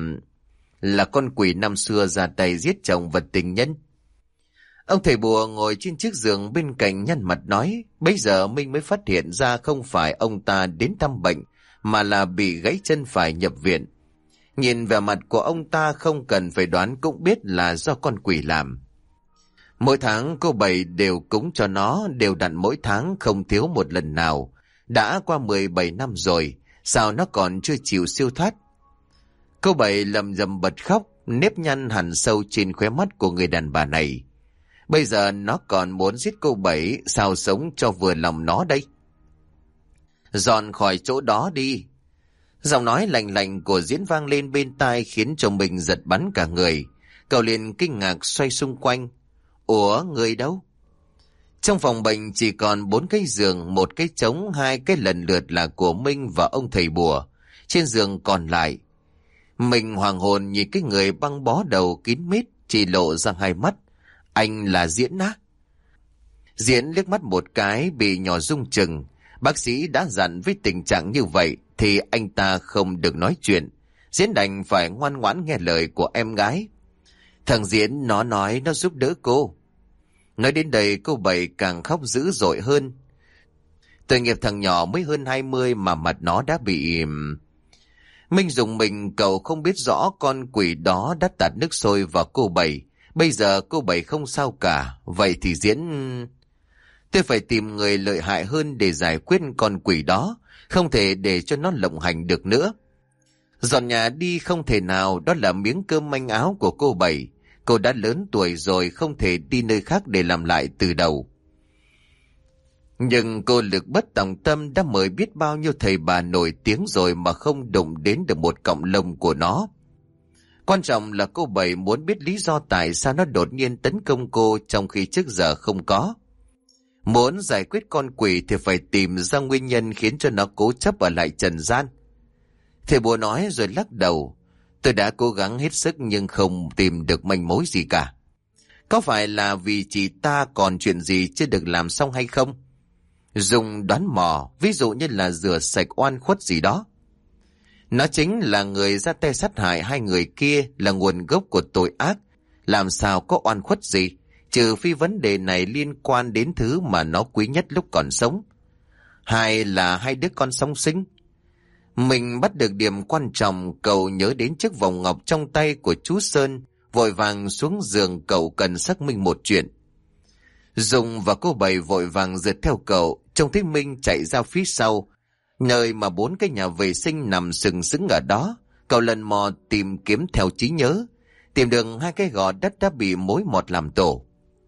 là con quỷ năm xưa ra tay giết chồng và tình nhân. Ông thầy bùa ngồi trên chiếc giường bên cạnh nhăn mặt nói. Bây giờ mình mới phát hiện ra không phải ông ta đến thăm bệnh, mà là bị gãy chân phải nhập viện. Nhìn vẻ mặt của ông ta không cần phải đoán cũng biết là do con quỷ làm. Mỗi tháng cô Bảy đều cúng cho nó, đều đặn mỗi tháng không thiếu một lần nào. Đã qua 17 năm rồi, sao nó còn chưa chịu siêu thoát? Cô Bảy lầm rầm bật khóc, nếp nhăn hằn sâu trên khóe mắt của người đàn bà này. Bây giờ nó còn muốn giết cô Bảy, sao sống cho vừa lòng nó đây? Dọn khỏi chỗ đó đi. Giọng nói lạnh lạnh của Diễn vang lên bên tai khiến cho mình giật bắn cả người. Cậu liền kinh ngạc xoay xung quanh. Ủa, người đâu? Trong phòng bệnh chỉ còn 4 cái giường, 1 cái trống, 2 cái lần lượt là của Minh và ông thầy bùa. Trên giường còn lại, mình hoàng hồn nhìn cái người băng bó đầu kín mít, chỉ lộ ra 2 mắt. Anh là Diễn á? Diễn liếc mắt một cái bị nhỏ rung chừng. Bác sĩ đã dặn với tình trạng như vậy thì anh ta không được nói chuyện. Diễn đành phải ngoan ngoãn nghe lời của em gái. Thằng Diễn nó nói nó giúp đỡ cô. Nói đến đây cô Bảy càng khóc dữ dội hơn. Tội nghiệp thằng nhỏ mới hơn 20 mà mặt nó đã bị... Minh dùng mình, cậu không biết rõ con quỷ đó đã tạt nước sôi vào cô Bảy. Bây giờ cô Bảy không sao cả. Vậy thì Diễn... Tôi phải tìm người lợi hại hơn để giải quyết con quỷ đó. Không thể để cho nó lộng hành được nữa. Dọn nhà đi không thể nào, đó là miếng cơm manh áo của cô Bảy. Cô đã lớn tuổi rồi, không thể đi nơi khác để làm lại từ đầu. Nhưng cô Lực Bất Tòng Tâm đã mời biết bao nhiêu thầy bà nổi tiếng rồi mà không đụng đến được một cọng lông của nó. Quan trọng là cô Bảy muốn biết lý do tại sao nó đột nhiên tấn công cô trong khi trước giờ không có. Muốn giải quyết con quỷ thì phải tìm ra nguyên nhân khiến cho nó cố chấp ở lại trần gian. Thầy bùa nói rồi lắc đầu. Tôi đã cố gắng hết sức nhưng không tìm được manh mối gì cả. Có phải là vì chị ta còn chuyện gì chưa được làm xong hay không? Dùng đoán mò, ví dụ như là rửa sạch oan khuất gì đó. Nó chính là người ra tay sát hại hai người kia, là nguồn gốc của tội ác. Làm sao có oan khuất gì, trừ phi vấn đề này liên quan đến thứ mà nó quý nhất lúc còn sống. Hay là hai đứa con song sinh? Mình bắt được điểm quan trọng, cậu nhớ đến chiếc vòng ngọc trong tay của chú Sơn, vội vàng xuống giường. Cậu cần xác minh một chuyện. Dung và cô Bảy vội vàng rượt theo cậu, trông thấy Minh chạy ra phía sau, nơi mà 4 cái nhà vệ sinh nằm sừng sững ở đó. Cậu lần mò tìm kiếm theo trí nhớ, tìm được 2 cái gò đất đã bị mối mọt làm tổ.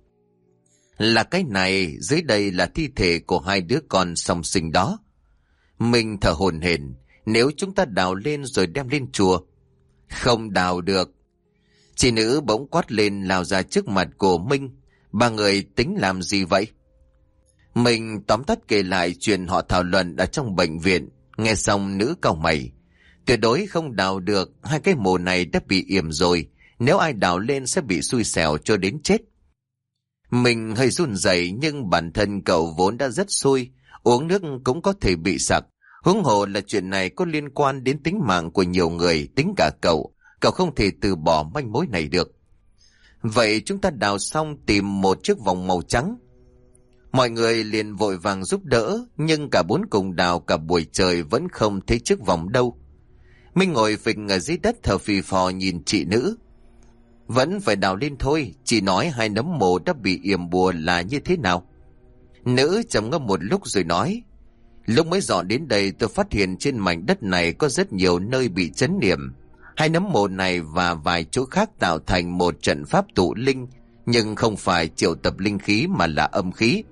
Là cái này, dưới đây là thi thể của 2 đứa con song sinh đó. Minh thở hổn hển. Nếu chúng ta đào lên rồi đem lên chùa? Không đào được. Chị nữ bỗng quát lên, lao ra trước mặt của Minh. Ba người tính làm gì vậy? Mình tóm tắt kể lại chuyện họ thảo luận ở trong bệnh viện. Nghe xong nữ cau mày. Tuyệt đối không đào được, 2 cái mồ này đã bị yểm rồi. Nếu ai đào lên sẽ bị xui xẻo cho đến chết. Mình hơi run rẩy, nhưng bản thân cậu vốn đã rất xui, uống nước cũng có thể bị sặc. Huống hồ là chuyện này có liên quan đến tính mạng của nhiều người, tính cả cậu. Cậu không thể từ bỏ manh mối này được. Vậy chúng ta đào xong tìm một chiếc vòng màu trắng. Mọi người liền vội vàng giúp đỡ, nhưng cả 4 cùng đào cả buổi trời vẫn không thấy chiếc vòng đâu. Minh ngồi phịch ở dưới đất thở phì phò nhìn chị nữ. Vẫn phải đào lên thôi, chị nói 2 nấm mồ đã bị yểm bùa là như thế nào? Nữ trầm ngâm một lúc rồi nói. Lúc mới dọn đến đây tôi phát hiện trên mảnh đất này có rất nhiều nơi bị trấn niệm. 2 nấm mồ này và vài chỗ khác tạo thành một trận pháp tụ linh, nhưng không phải triệu tập linh khí mà là âm khí.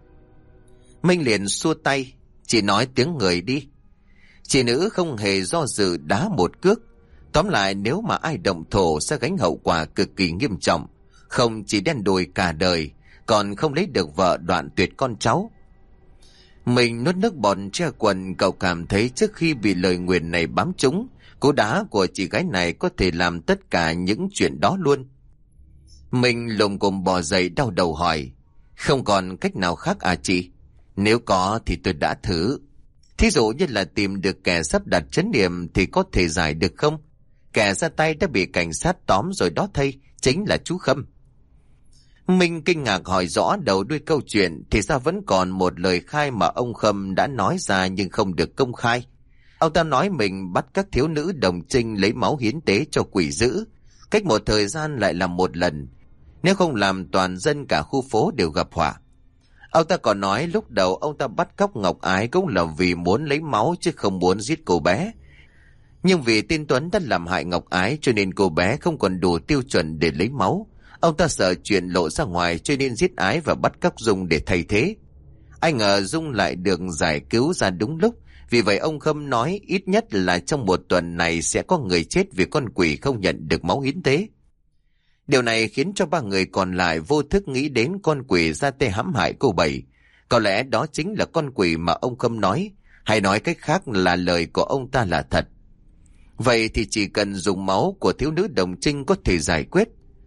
Minh liền xua tay. Chị nói tiếng người đi. Chị nữ không hề do dự đá một cước. Tóm lại, nếu mà ai động thổ sẽ gánh hậu quả cực kỳ nghiêm trọng, không chỉ đen đủi cả đời, còn không lấy được vợ, đoạn tuyệt con cháu. Mình nuốt nước bọt che quần. Cậu cảm thấy trước khi bị lời nguyền này bám trúng, cú đá của chị gái này có thể làm tất cả những chuyện đó luôn. Mình lồm cồm bò dậy đau đầu hỏi. Không còn cách nào khác à chị? Nếu có thì tôi đã thử. Thí dụ như là tìm được kẻ sắp đặt trấn niệm thì có thể giải được không? Kẻ ra tay đã bị cảnh sát tóm rồi đó thầy, chính là chú Khâm. Minh kinh ngạc hỏi rõ đầu đuôi câu chuyện, thì ra vẫn còn một lời khai mà ông Khâm đã nói ra nhưng không được công khai. Ông ta nói mình bắt các thiếu nữ đồng trinh lấy máu hiến tế cho quỷ dữ, cách một thời gian lại làm một lần. Nếu không làm toàn dân cả khu phố đều gặp họa. Ông ta còn nói lúc đầu ông ta bắt cóc Ngọc Ái cũng là vì muốn lấy máu chứ không muốn giết cô bé. Nhưng vì tên Tuấn đã làm hại Ngọc Ái cho nên cô bé không còn đủ tiêu chuẩn để lấy máu. Ông ta sợ chuyện lộ ra ngoài cho nên giết Ái và bắt cóc Dung để thay thế. Ai ngờ Dung lại được giải cứu ra đúng lúc. Vì vậy ông Khâm nói ít nhất là trong một tuần này sẽ có người chết vì con quỷ không nhận được máu hiến tế. Điều này khiến cho 3 người còn lại vô thức nghĩ đến con quỷ ra tay hãm hại cô Bảy. Có lẽ đó chính là con quỷ mà ông Khâm nói, hay nói cách khác là lời của ông ta là thật. Vậy thì chỉ cần dùng máu của thiếu nữ đồng trinh có thể giải quyết.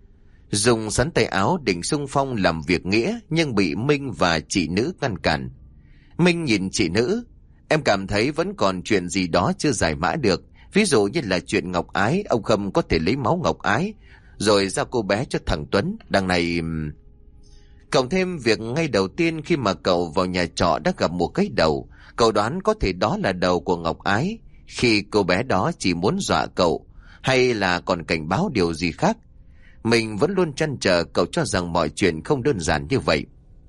Dung sắn tay áo định xung phong làm việc nghĩa, nhưng bị Minh và chị nữ ngăn cản. Minh nhìn chị nữ: "Em cảm thấy vẫn còn chuyện gì đó chưa giải mã được. Ví dụ như là chuyện Ngọc Ái, ông Khâm có thể lấy máu Ngọc Ái rồi giao cô bé cho thằng Tuấn. Đằng này... Cộng thêm việc ngay đầu tiên khi mà cậu vào nhà trọ đã gặp một cái đầu, cậu đoán có thể đó là đầu của Ngọc Ái, khi cô bé đó chỉ muốn dọa cậu, hay là còn cảnh báo điều gì khác. Mình vẫn luôn trăn trở cậu cho rằng mọi chuyện không đơn giản như vậy.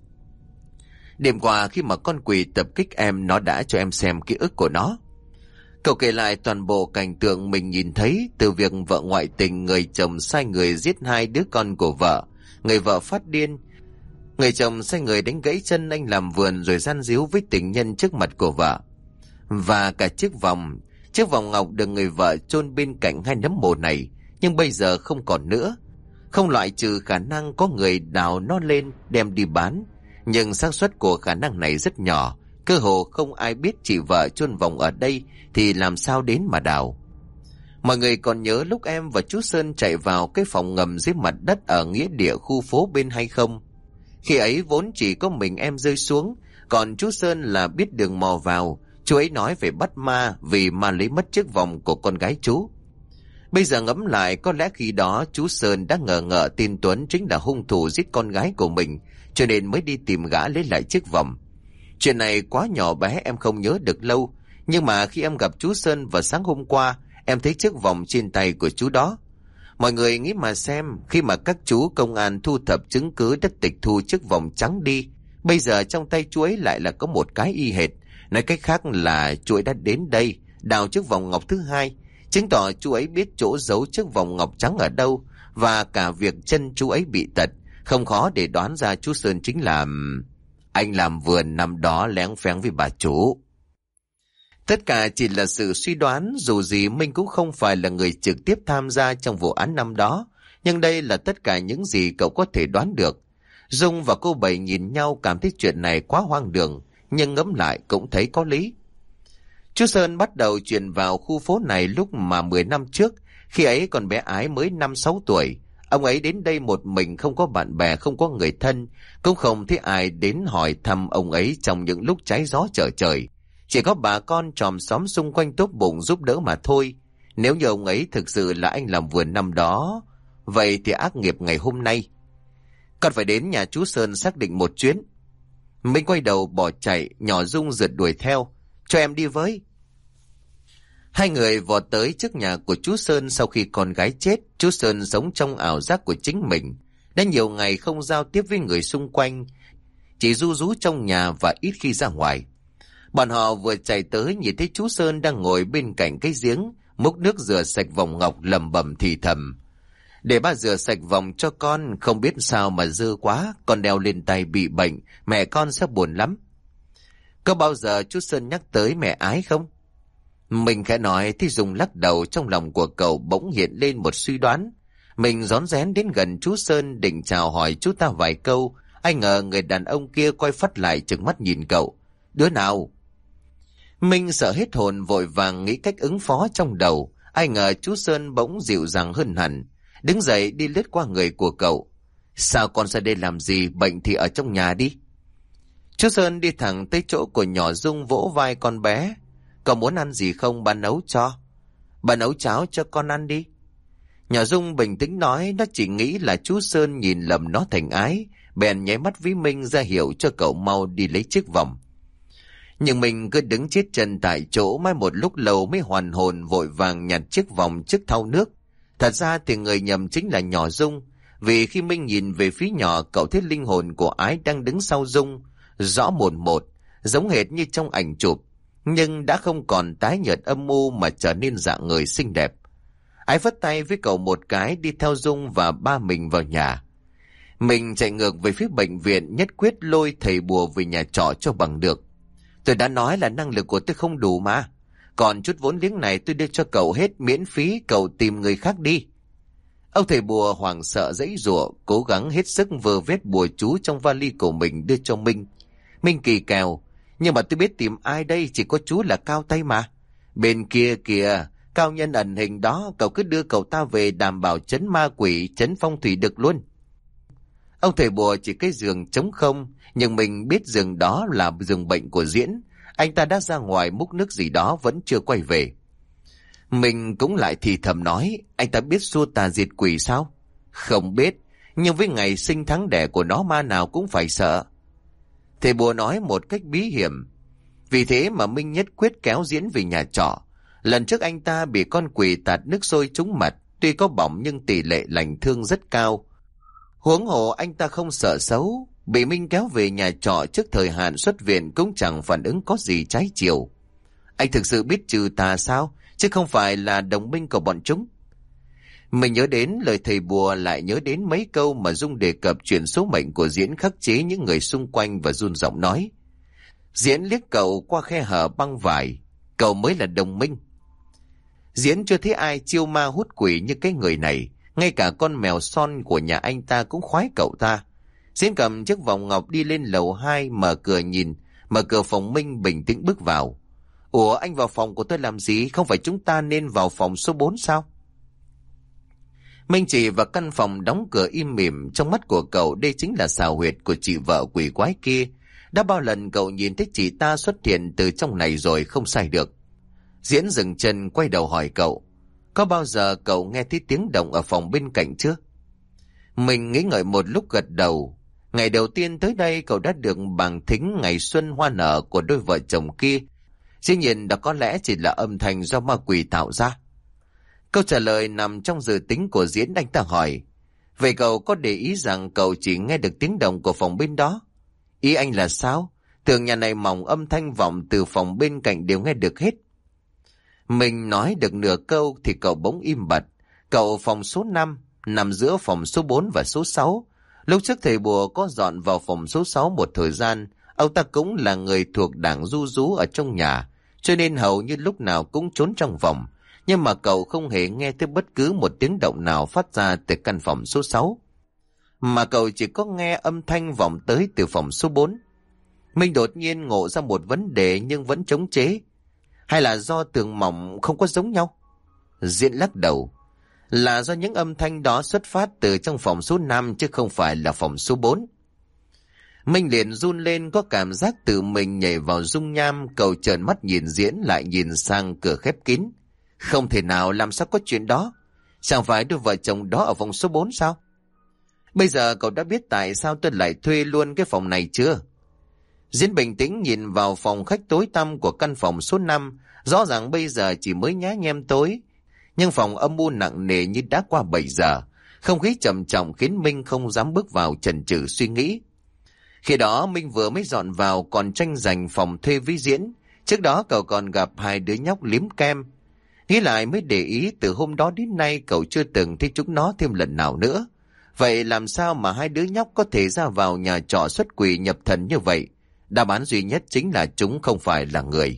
Đêm qua khi mà con quỷ tập kích em, nó đã cho em xem ký ức của nó." Cậu kể lại toàn bộ cảnh tượng mình nhìn thấy, từ việc vợ ngoại tình, người chồng sai người giết 2 đứa con của vợ, người vợ phát điên, người chồng sai người đánh gãy chân anh làm vườn rồi gian díu với tình nhân trước mặt của vợ, và cả chiếc vòng ngọc được người vợ chôn bên cạnh 2 nấm mồ này, nhưng bây giờ không còn nữa. Không loại trừ khả năng có người đào nó lên đem đi bán, nhưng xác suất của khả năng này rất nhỏ, cơ hồ không ai biết chị vợ chôn vòng ở đây thì làm sao đến mà đào. Mọi người còn nhớ lúc em và chú Sơn chạy vào cái phòng ngầm dưới mặt đất ở nghĩa địa khu phố bên hay không? Khi ấy vốn chỉ có mình em rơi xuống, còn chú Sơn là biết đường mò vào. Chú ấy nói về bắt ma vì ma lấy mất chiếc vòng của con gái chú. Bây giờ ngẫm lại, có lẽ khi đó chú Sơn đã ngờ tin Tuấn chính là hung thủ giết con gái của mình, cho nên mới đi tìm gã lấy lại chiếc vòng. Chuyện này quá nhỏ bé em không nhớ được lâu, nhưng mà khi em gặp chú Sơn vào sáng hôm qua, em thấy chiếc vòng trên tay của chú đó. Mọi người nghĩ mà xem, khi mà các chú công an thu thập chứng cứ đã tịch thu chiếc vòng trắng đi, bây giờ trong tay chú ấy lại là có một cái y hệt. Nói cách khác là chú ấy đã đến đây đào chiếc vòng ngọc thứ 2, chứng tỏ chú ấy biết chỗ giấu chiếc vòng ngọc trắng ở đâu, và cả việc chân chú ấy bị tật, không khó để đoán ra chú Sơn chính là anh làm vườn năm đó léng phéng với bà chủ. Tất cả chỉ là sự suy đoán, dù gì Minh cũng không phải là người trực tiếp tham gia trong vụ án năm đó, nhưng đây là tất cả những gì cậu có thể đoán được. Dung và cô Bảy nhìn nhau cảm thấy chuyện này quá hoang đường, nhưng ngẫm lại cũng thấy có lý. Chú Sơn bắt đầu chuyển vào khu phố này lúc mà 10 năm trước, khi ấy còn bé Ái mới 5-6 tuổi. Ông ấy đến đây một mình, không có bạn bè, không có người thân, cũng không thấy ai đến hỏi thăm ông ấy trong những lúc trái gió trở trời. Chỉ có bà con chòm xóm xung quanh tốt bụng giúp đỡ mà thôi. Nếu như ông ấy thực sự là anh làm vườn năm đó, vậy thì ác nghiệp ngày hôm nay. Còn phải đến nhà chú Sơn xác định một chuyến. Minh quay đầu bỏ chạy, nhỏ Dung rượt đuổi theo. Cho em đi với. Hai người vọt tới trước nhà của chú Sơn. Sau khi con gái chết, chú Sơn sống trong ảo giác của chính mình. Đã nhiều ngày không giao tiếp với người xung quanh, chỉ ru rú trong nhà và ít khi ra ngoài. Bọn họ vừa chạy tới nhìn thấy chú Sơn đang ngồi bên cạnh cái giếng, múc nước rửa sạch vòng ngọc, lẩm bẩm thì thầm: "Để ba rửa sạch vòng cho con, không biết sao mà dơ quá, con đeo lên tay bị bệnh, mẹ con sẽ buồn lắm." Có bao giờ chú Sơn nhắc tới mẹ Ái không? Mình khẽ nói thì Dung lắc đầu. Trong lòng của cậu bỗng hiện lên một suy đoán. Mình rón rén đến gần chú Sơn định chào hỏi chú ta vài câu, ai ngờ người đàn ông kia quay phắt lại trừng mắt nhìn cậu. "Đứa nào?" Mình sợ hết hồn, vội vàng nghĩ cách ứng phó trong đầu. Ai ngờ chú Sơn bỗng dịu dàng hơn hẳn, đứng dậy đi lướt qua người của cậu. "Sao con ra đây làm gì, bệnh thì ở trong nhà đi." Chú Sơn đi thẳng tới chỗ của nhỏ Dung, vỗ vai con bé. "Cậu muốn ăn gì không, bà nấu cho." "Bà nấu cháo cho con ăn đi." Nhỏ Dung bình tĩnh nói. Nó chỉ nghĩ là chú Sơn nhìn lầm nó thành Ái, bèn nháy mắt với Minh ra hiệu cho cậu mau đi lấy chiếc vòng. Nhưng mình cứ đứng chết chân tại chỗ mãi một lúc lâu mới hoàn hồn, vội vàng nhặt chiếc vòng trước thau nước. Thật ra thì người nhầm chính là nhỏ Dung, vì khi Minh nhìn về phía nhỏ, cậu thấy linh hồn của Ái đang đứng sau Dung, rõ mồn một, giống hệt như trong ảnh chụp, nhưng đã không còn tái nhợt âm u mà trở nên dạng người xinh đẹp. Ái vất tay với cậu một cái, đi theo Dung và ba mình vào nhà. Mình chạy ngược về phía bệnh viện, nhất quyết lôi thầy bùa về nhà trọ cho bằng được. "Tôi đã nói là năng lực của tôi không đủ mà. Còn chút vốn liếng này tôi đưa cho cậu hết miễn phí, cậu tìm người khác đi." Ông thầy bùa hoảng sợ giãy giụa, cố gắng hết sức vơ vét bùa chú trong vali của mình đưa cho Minh. Minh kỳ kèo: "Nhưng mà tôi biết tìm ai đây, chỉ có chú là cao tay mà." "Bên kia kìa, cao nhân ẩn hình đó, cậu cứ đưa cậu ta về đảm bảo trấn ma quỷ, trấn phong thủy được luôn." Ông thầy bùa chỉ cái giường trống không, nhưng mình biết giường đó là giường bệnh của Diễn. Anh ta đã ra ngoài múc nước gì đó vẫn chưa quay về. Mình cũng lại thì thầm nói, anh ta biết xua tà diệt quỷ sao? Không biết, nhưng với ngày sinh tháng đẻ của nó ma nào cũng phải sợ. Thầy bùa nói một cách bí hiểm. Vì thế mà Minh nhất quyết kéo Diễn về nhà trọ. Lần trước anh ta bị con quỷ tạt nước sôi trúng mặt, tuy có bỏng nhưng tỷ lệ lành thương rất cao. Huống hồ anh ta không sợ xấu, bị Minh kéo về nhà trọ trước thời hạn xuất viện cũng chẳng phản ứng có gì trái chiều. Anh thực sự biết trừ tà sao, chứ không phải là đồng minh của bọn chúng. Mình nhớ đến lời thầy bùa, lại nhớ đến mấy câu mà Dung đề cập chuyện số mệnh của Diễn khắc chế những người xung quanh và run giọng nói. Diễn liếc cậu qua khe hở băng vải, cậu mới là đồng minh. Diễn chưa thấy ai chiêu ma hút quỷ như cái người này, ngay cả con mèo son của nhà anh ta cũng khoái cậu ta. Diễn cầm chiếc vòng ngọc đi lên lầu 2, mở cửa phòng Minh bình tĩnh bước vào. Ủa, anh vào phòng của tôi làm gì? Không phải chúng ta nên vào phòng số 4 sao? Minh chỉ vào căn phòng đóng cửa im mỉm. Trong mắt của cậu đây chính là xào huyệt của chị vợ quỷ quái kia. Đã bao lần cậu nhìn thấy chị ta xuất hiện từ trong này rồi không sai được. Diễn dừng chân quay đầu hỏi cậu, có bao giờ cậu nghe thấy tiếng động ở phòng bên cạnh chưa? Mình nghĩ ngợi một lúc gật đầu. Ngày đầu tiên tới đây cậu đã được bằng thính ngày xuân hoa nở của đôi vợ chồng kia. Dĩ nhiên đó có lẽ chỉ là âm thanh do ma quỷ tạo ra. Câu trả lời nằm trong dự tính của Diễn. Anh ta hỏi, vậy cậu có để ý rằng cậu chỉ nghe được tiếng động của phòng bên đó? Ý anh là sao? Tường nhà này mỏng, âm thanh vọng từ phòng bên cạnh đều nghe được hết. Mình nói được nửa câu thì cậu bỗng im bặt. Cậu phòng số 5 nằm giữa phòng số 4 và số 6. Lúc trước thầy bùa có dọn vào phòng số 6 một thời gian. Ông ta cũng là người thuộc đảng du rú ở trong nhà, cho nên hầu như lúc nào cũng trốn trong phòng. Nhưng mà cậu không hề nghe thấy bất cứ một tiếng động nào phát ra từ căn phòng số 6. Mà cậu chỉ có nghe âm thanh vọng tới từ phòng số 4. Mình đột nhiên ngộ ra một vấn đề nhưng vẫn chống chế. Hay là do tường mỏng không có giống nhau? Diễn lắc đầu. Là do những âm thanh đó xuất phát từ trong phòng số 5 chứ không phải là phòng số 4. Minh liền run lên, có cảm giác tự mình nhảy vào dung nham. Cậu trợn mắt nhìn Diễn, lại nhìn sang cửa khép kín. Không thể nào, làm sao có chuyện đó? Chẳng phải đôi vợ chồng đó ở phòng số 4 sao? Bây giờ cậu đã biết tại sao tôi lại thuê luôn cái phòng này chưa? Diễn bình tĩnh nhìn vào phòng khách tối tăm của căn phòng số 5. Rõ ràng bây giờ chỉ mới nhá nhem tối, nhưng phòng âm u nặng nề như đã qua 7 giờ. Không khí trầm trọng khiến Minh không dám bước vào, chần chừ suy nghĩ. Khi đó Minh vừa mới dọn vào còn tranh giành phòng thuê với Diễn. Trước đó cậu còn gặp hai đứa nhóc liếm kem. Nghĩ lại mới để ý từ hôm đó đến nay cậu chưa từng thấy chúng nó thêm lần nào nữa. Vậy làm sao mà hai đứa nhóc có thể ra vào nhà trọ xuất quỷ nhập thần như vậy? Đáp án duy nhất chính là chúng không phải là người.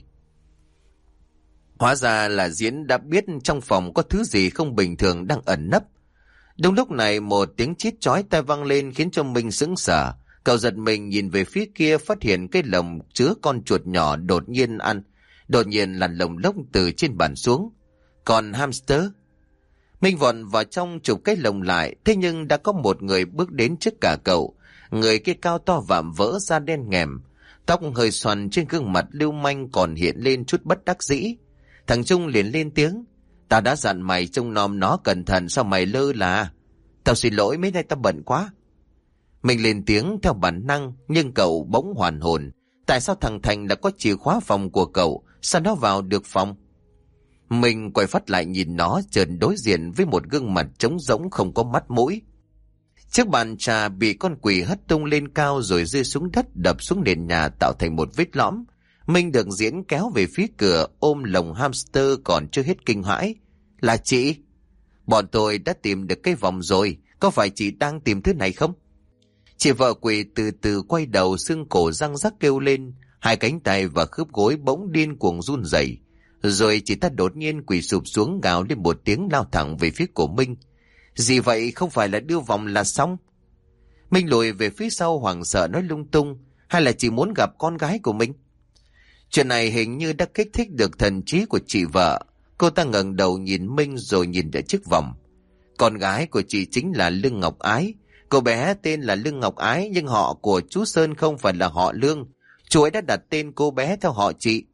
Hóa ra là Diễn đã biết trong phòng có thứ gì không bình thường đang ẩn nấp. Đúng lúc này một tiếng chít chói tai vang lên khiến cho Minh sững sờ. Cậu giật mình nhìn về phía kia, phát hiện cái lồng chứa con chuột nhỏ đột nhiên lăn lồng lốc từ trên bàn xuống. Còn hamster. Minh vọt vào trong chụp cái lồng lại, thế nhưng đã có một người bước đến trước cả cậu. Người kia cao to vạm vỡ, da đen ngòm, tóc hơi xoăn, trên gương mặt lưu manh còn hiện lên chút bất đắc dĩ. Thằng Trung liền lên tiếng, tao đã dặn mày trông nom nó cẩn thận, sao mày lơ là? Tao xin lỗi, mấy nay tao bận quá. Mình lên tiếng theo bản năng, nhưng cậu bỗng hoàn hồn. Tại sao thằng Thành đã có chìa khóa phòng của cậu, sao nó vào được phòng? Mình quay phát lại nhìn nó, chợt đối diện với một gương mặt trống rỗng không có mắt mũi. Chiếc bàn trà bị con quỷ hất tung lên cao rồi rơi xuống đất, đập xuống nền nhà tạo thành một vết lõm. Minh được Diễn kéo về phía cửa, ôm lồng hamster còn chưa hết kinh hãi. Là chị? Bọn tôi đã tìm được cái vòng rồi, có phải chị đang tìm thứ này không? Chị vợ quỷ từ từ quay đầu, xương cổ răng rắc kêu lên, hai cánh tay và khớp gối bỗng điên cuồng run rẩy. Rồi chị ta đột nhiên quỳ sụp xuống, gào lên một tiếng, lao thẳng về phía của Minh. Gì vậy, không phải là đưa vòng là xong? Minh lùi về phía sau hoảng sợ nói lung tung, hay là chị muốn gặp con gái của mình? Chuyện này hình như đã kích thích được thần trí của chị vợ. Cô ta ngẩng đầu nhìn Minh rồi nhìn ở chiếc vòng. Con gái của chị chính là Lương Ngọc Ái. Cô bé tên là Lương Ngọc Ái, nhưng họ của chú Sơn không phải là họ Lương. Chú ấy đã đặt tên cô bé theo họ chị.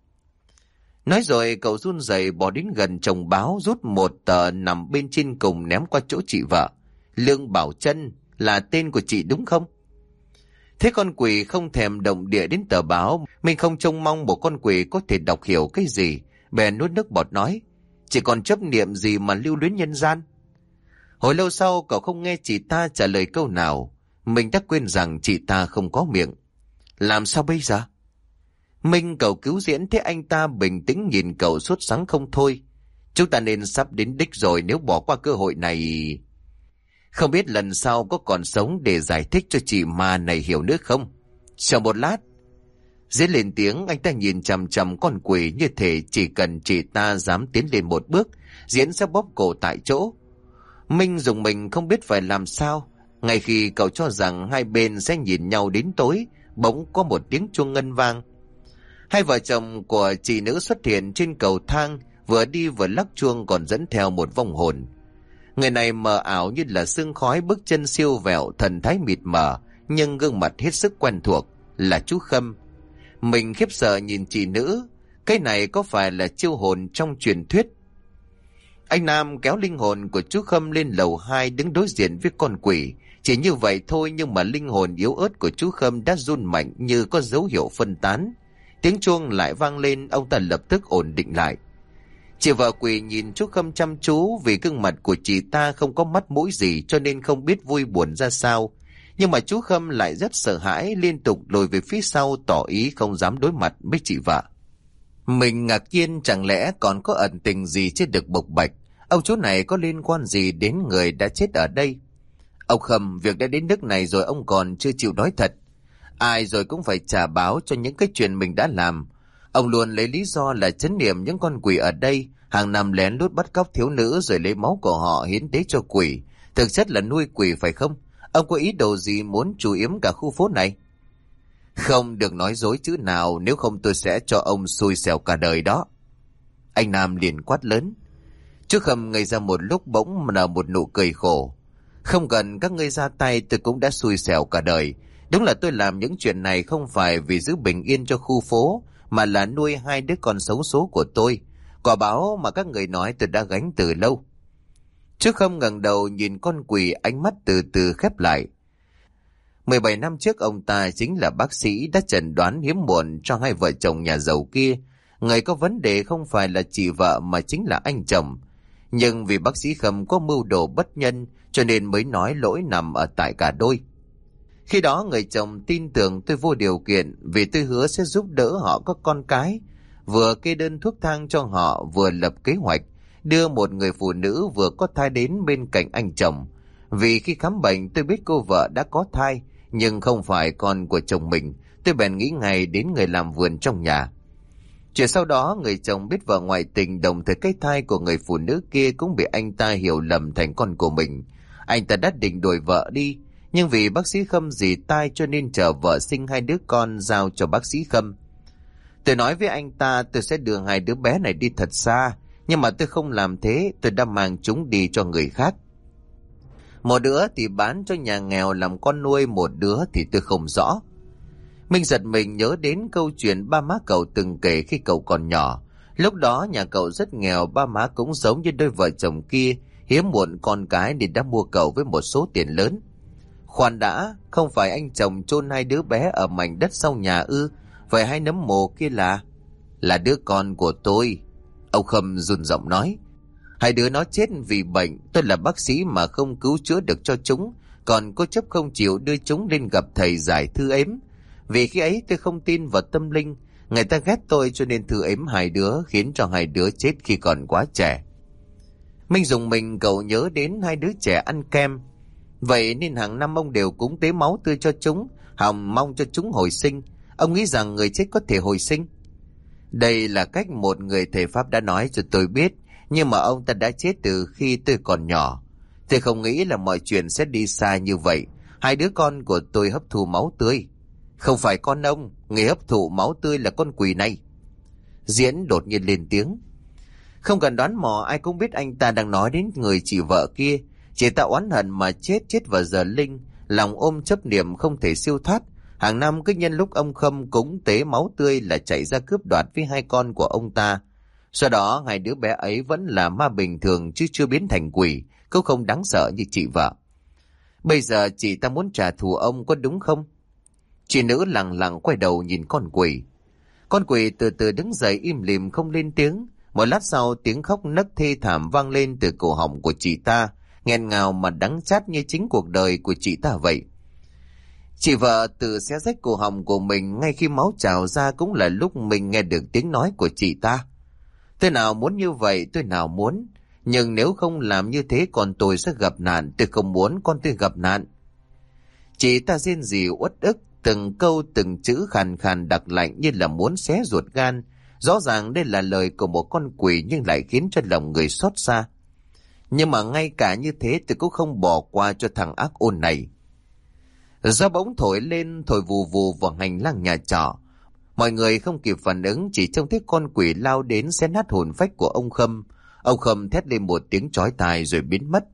Nói rồi cậu run rẩy bỏ đến gần chồng báo, rút một tờ nằm bên trên cùng ném qua chỗ chị vợ. Lương Bảo Trân là tên của chị đúng không? Thế con quỷ không thèm động địa đến tờ báo, mình không trông mong một con quỷ có thể đọc hiểu cái gì. Bèn nuốt nước bọt nói, chỉ còn chấp niệm gì mà lưu luyến nhân gian. Hồi lâu sau cậu không nghe chị ta trả lời câu nào. Mình đã quên rằng chị ta không có miệng. Làm sao bây giờ? Minh cậu cứu diễn thế anh ta bình tĩnh nhìn cậu sốt sắng không thôi. Chúng ta nên sắp đến đích rồi, nếu bỏ qua cơ hội này. Không biết lần sau có còn sống để giải thích cho chị ma này hiểu nữa không? Chờ một lát. Diễn lên tiếng, anh ta nhìn chằm chằm con quỷ như thể chỉ cần chị ta dám tiến lên một bước, Diễn sẽ bóp cổ tại chỗ. Minh dùng mình không biết phải làm sao. Ngay khi cậu cho rằng hai bên sẽ nhìn nhau đến tối, bỗng có một tiếng chuông ngân vang. Hai vợ chồng của chị nữ xuất hiện trên cầu thang, vừa đi vừa lắc chuông còn dẫn theo một vong hồn. Người này mờ ảo như là sương khói, bước chân siêu vẹo, thần thái mịt mờ, nhưng gương mặt hết sức quen thuộc, là chú Khâm. Mình khiếp sợ nhìn chị nữ, cái này có phải là chiêu hồn trong truyền thuyết? Anh Nam kéo linh hồn của chú Khâm lên lầu 2 đứng đối diện với con quỷ. Chỉ như vậy thôi nhưng mà linh hồn yếu ớt của chú Khâm đã run mạnh như có dấu hiệu phân tán. Tiếng chuông lại vang lên, ông ta lập tức ổn định lại. Chị vợ quỷ nhìn chú Khâm chăm chú, vì gương mặt của chị ta không có mắt mũi gì cho nên không biết vui buồn ra sao. Nhưng mà chú Khâm lại rất sợ hãi, liên tục lùi về phía sau tỏ ý không dám đối mặt với chị vợ. Mình ngạc nhiên, chẳng lẽ còn có ẩn tình gì chưa được bộc bạch? Ông chú này có liên quan gì đến người đã chết ở đây? Ông Khâm, việc đã đến nước này rồi ông còn chưa chịu nói thật. Ai rồi cũng phải trả báo cho những cái chuyện mình đã làm. Ông luôn lấy lý do là trấn niệm những con quỷ ở đây, hàng năm lén lút bắt cóc thiếu nữ rồi lấy máu của họ hiến tế cho quỷ. Thực chất là nuôi quỷ phải không? Ông có ý đồ gì muốn trù yếm cả khu phố này? Không được nói dối chữ nào, nếu không tôi sẽ cho ông xui xẻo cả đời đó. Anh Nam liền quát lớn. Chú Khâm ngây ra một lúc, bỗng nở một nụ cười khổ. Không cần các ngươi ra tay tôi cũng đã xui xẻo cả đời. Đúng là tôi làm những chuyện này không phải vì giữ bình yên cho khu phố, mà là nuôi hai đứa con xấu số của tôi. Quả báo mà các người nói tôi đã gánh từ lâu. Chú Khâm ngẩng đầu nhìn con quỷ, ánh mắt từ từ khép lại. 17 năm trước ông ta chính là bác sĩ đã chẩn đoán hiếm muộn cho hai vợ chồng nhà giàu kia. Người có vấn đề không phải là chị vợ mà chính là anh chồng. Nhưng vì bác sĩ Khâm có mưu đồ bất nhân cho nên mới nói lỗi nằm ở tại cả đôi. Khi đó người chồng tin tưởng tôi vô điều kiện vì tôi hứa sẽ giúp đỡ họ có con cái. Vừa kê đơn thuốc thang cho họ, vừa lập kế hoạch đưa một người phụ nữ vừa có thai đến bên cạnh anh chồng. Vì khi khám bệnh tôi biết cô vợ đã có thai nhưng không phải con của chồng mình, tôi bèn nghĩ ngay đến người làm vườn trong nhà. Chuyện sau đó người chồng biết vợ ngoại tình, đồng thời cái thai của người phụ nữ kia cũng bị anh ta hiểu lầm thành con của mình. Anh ta đã định đuổi vợ đi, nhưng vì bác sĩ Khâm dì tai cho nên chờ vợ sinh hai đứa con giao cho bác sĩ Khâm. Tôi nói với anh ta tôi sẽ đưa hai đứa bé này đi thật xa, nhưng mà tôi không làm thế, tôi đã mang chúng đi cho người khác. Một đứa thì bán cho nhà nghèo làm con nuôi, một đứa thì tôi không rõ. Mình giật mình nhớ đến câu chuyện ba má cậu từng kể khi cậu còn nhỏ. Lúc đó nhà cậu rất nghèo, ba má cũng giống như đôi vợ chồng kia, hiếm muộn con cái nên đã mua cậu với một số tiền lớn. Khoan đã, không phải anh chồng chôn hai đứa bé ở mảnh đất sau nhà ư? Vậy hai nấm mồ kia là đứa con của tôi. Ông Khâm run giọng nói. Hai đứa nó chết vì bệnh, tôi là bác sĩ mà không cứu chữa được cho chúng, còn cố chấp không chịu đưa chúng lên gặp thầy giải thư ếm. Vì khi ấy tôi không tin vào tâm linh, người ta ghét tôi cho nên thư ếm hai đứa, khiến cho hai đứa chết khi còn quá trẻ. Minh dùng mình cậu nhớ đến hai đứa trẻ ăn kem. Vậy nên hàng năm ông đều cúng tế máu tươi cho chúng, hòng mong cho chúng hồi sinh. Ông nghĩ rằng người chết có thể hồi sinh? Đây là cách một người thầy Pháp đã nói cho tôi biết, nhưng mà ông ta đã chết từ khi tôi còn nhỏ. Tôi không nghĩ là mọi chuyện sẽ đi xa như vậy. Hai đứa con của tôi hấp thụ máu tươi. Không phải con ông, người hấp thụ máu tươi là con quỷ này. Diễn đột nhiên lên tiếng. Không cần đoán mò, ai cũng biết anh ta đang nói đến người chị vợ kia. Chị ta oán hận mà chết vào giờ linh, lòng ôm chấp niệm không thể siêu thoát. Hàng năm cứ nhân lúc ông Khâm cúng tế máu tươi là chạy ra cướp đoạt với hai con của ông ta. Sau đó hai đứa bé ấy vẫn là ma bình thường chứ chưa biến thành quỷ, cũng không đáng sợ như chị vợ. Bây giờ chị ta muốn trả thù ông có đúng không? Chị nữ lặng lặng quay đầu nhìn con quỷ. Con quỷ từ từ đứng dậy im lìm không lên tiếng. Một lát sau tiếng khóc nấc thê thảm vang lên từ cổ họng của chị ta, nghẹn ngào mà đắng chát như chính cuộc đời của chị ta vậy. Chị vợ tự xé rách cổ họng của mình ngay khi máu trào ra cũng là lúc mình nghe được tiếng nói của chị ta. Tôi nào muốn như vậy, tôi nào muốn. Nhưng nếu không làm như thế con tôi sẽ gặp nạn, tôi không muốn con tôi gặp nạn. Chị ta rên rỉ uất ức, từng câu từng chữ khàn khàn đặc lạnh như là muốn xé ruột gan. Rõ ràng đây là lời của một con quỷ nhưng lại khiến cho lòng người xót xa. Nhưng mà ngay cả như thế tôi cũng không bỏ qua cho thằng ác ôn này. Gió bỗng thổi lên, thổi vù vù vào hành lang nhà trọ. Mọi người không kịp phản ứng, chỉ trông thấy con quỷ lao đến xé nát hồn phách của ông Khâm. Ông Khâm thét lên một tiếng chói tai rồi biến mất.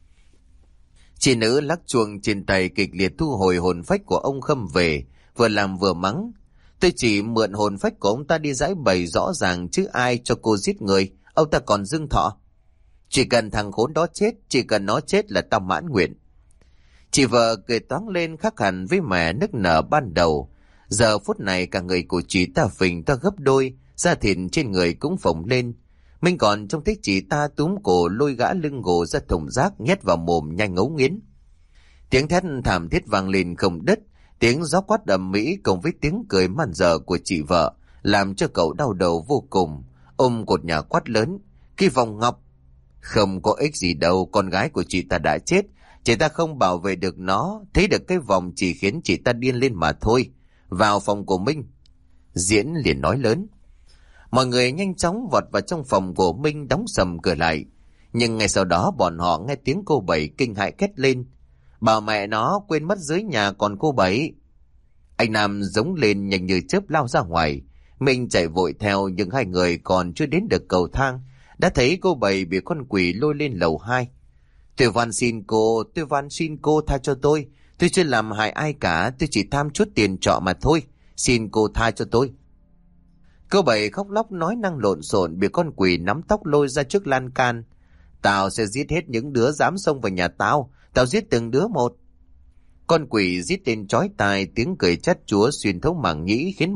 Chị nữ lắc chuông trên tay kịch liệt thu hồi hồn phách của ông Khâm về, vừa làm vừa mắng. Tôi chỉ mượn hồn phách của ông ta đi giải bày rõ ràng chứ ai cho cô giết người, ông ta còn dưng thọ. Chỉ cần thằng khốn đó chết, chỉ cần nó chết là tao mãn nguyện. Chị vợ cười toáng lên khác hẳn với mẹ nức nở ban đầu. Giờ phút này cả người của chị ta phình ta gấp đôi, da thịt trên người cũng phồng lên. Mình còn trông thấy chị ta túm cổ lôi gã lưng gồ ra thùng rác nhét vào mồm nhanh ngấu nghiến. Tiếng thét thảm thiết vang lên không đứt, tiếng gió quát ầm mỹ cùng với tiếng cười man dợ của chị vợ làm cho cậu đau đầu vô cùng. Ôm cột nhà quát lớn: Cái vòng ngọc! Không có ích gì đâu, con gái của chị ta đã chết, chị ta không bảo vệ được nó, thấy được cái vòng chỉ khiến chị ta điên lên mà thôi. Vào phòng của Minh. Diễn liền nói lớn. Mọi người nhanh chóng vọt vào trong phòng của Minh, đóng sầm cửa lại. Nhưng ngay sau đó bọn họ nghe tiếng cô Bảy kinh hãi két lên: Bà mẹ nó, quên mất dưới nhà còn cô Bảy. Anh Nam giống lên nhanh như chớp lao ra ngoài. Minh chạy vội theo, nhưng hai người còn chưa đến được cầu thang đã thấy cô Bảy bị con quỷ lôi lên lầu 2. Tôi van xin cô tha cho tôi chưa làm hại ai cả, tôi chỉ tham chút tiền trọ mà thôi, xin cô tha cho tôi. Cô Bảy khóc lóc nói năng lộn xộn, bị con quỷ nắm tóc lôi ra trước lan can. Tao sẽ giết hết những đứa dám xông vào nhà tao giết từng đứa một. Con quỷ rít lên chói tai, tiếng cười chát chúa xuyên thấu màng nhĩ khiến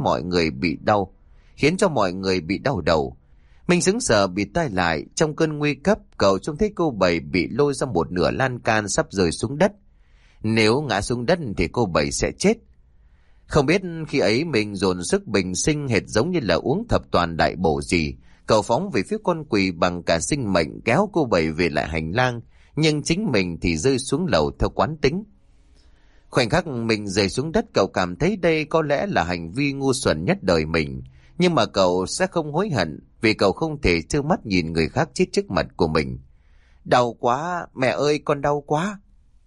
cho mọi người bị đau đầu. Mình sững sờ bị tai lại, trong cơn nguy cấp cậu trông thấy cô Bảy bị lôi ra một nửa lan can sắp rơi xuống đất. Nếu ngã xuống đất thì cô Bảy sẽ chết. Không biết khi ấy mình dồn sức bình sinh hệt giống như là uống thập toàn đại bổ gì. Cậu phóng về phía con quỷ bằng cả sinh mệnh kéo cô Bảy về lại hành lang, nhưng chính mình thì rơi xuống lầu theo quán tính. Khoảnh khắc mình rơi xuống đất, cậu cảm thấy đây có lẽ là hành vi ngu xuẩn nhất đời mình. Nhưng mà cậu sẽ không hối hận, vì cậu không thể trơ mắt nhìn người khác chết trước mặt của mình. Đau quá, mẹ ơi con đau quá.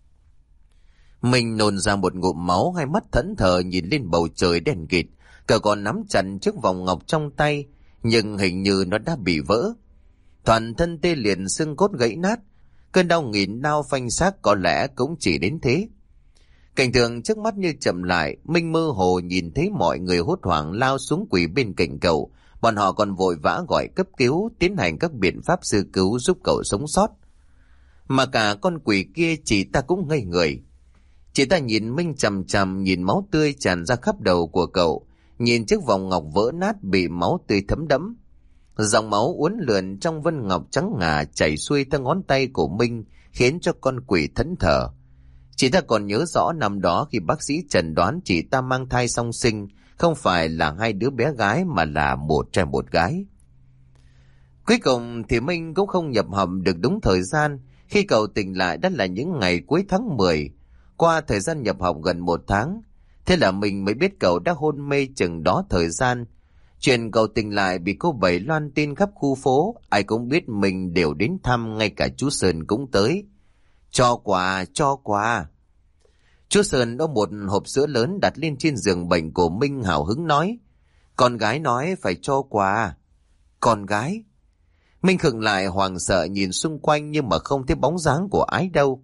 Mình nôn ra một ngụm máu, hai mắt thẫn thờ nhìn lên bầu trời đen kịt. Cậu còn nắm chặt chiếc vòng ngọc trong tay, nhưng hình như nó đã bị vỡ. Toàn thân tê liệt, xương cốt gãy nát. Cơn đau nghìn đau phanh xác có lẽ cũng chỉ đến thế. Cảnh tượng trước mắt như chậm lại, Minh mơ hồ nhìn thấy mọi người hốt hoảng lao xuống quỳ bên cạnh cậu. Bọn họ còn vội vã gọi cấp cứu, tiến hành các biện pháp sơ cứu giúp cậu sống sót. Mà cả con quỷ kia chị ta cũng ngây người. Chị ta nhìn Minh chằm chằm, nhìn máu tươi tràn ra khắp đầu của cậu, nhìn chiếc vòng ngọc vỡ nát bị máu tươi thấm đẫm. Dòng máu uốn lượn trong vân ngọc trắng ngà chảy xuôi theo ngón tay của Minh, khiến cho con quỷ thẫn thờ. Chị ta còn nhớ rõ năm đó khi bác sĩ chẩn đoán chị ta mang thai song sinh, không phải là hai đứa bé gái mà là một trai một gái. Cuối cùng thì Minh cũng không nhập hầm được đúng thời gian. Khi cậu tỉnh lại đã là những ngày cuối tháng 10. Qua thời gian nhập học gần 1 tháng, thế là mình mới biết cậu đã hôn mê chừng đó thời gian. Chuyện cậu tỉnh lại bị cô Bảy loan tin khắp khu phố, ai cũng biết mình đều đến thăm, ngay cả chú Sơn cũng tới. Cho quà. Chú Sơn ôm một hộp sữa lớn đặt lên trên giường bệnh của Minh, hào hứng nói: Con gái nói phải cho quà. Con gái? Minh khựng lại hoảng sợ nhìn xung quanh nhưng mà không thấy bóng dáng của ai đâu.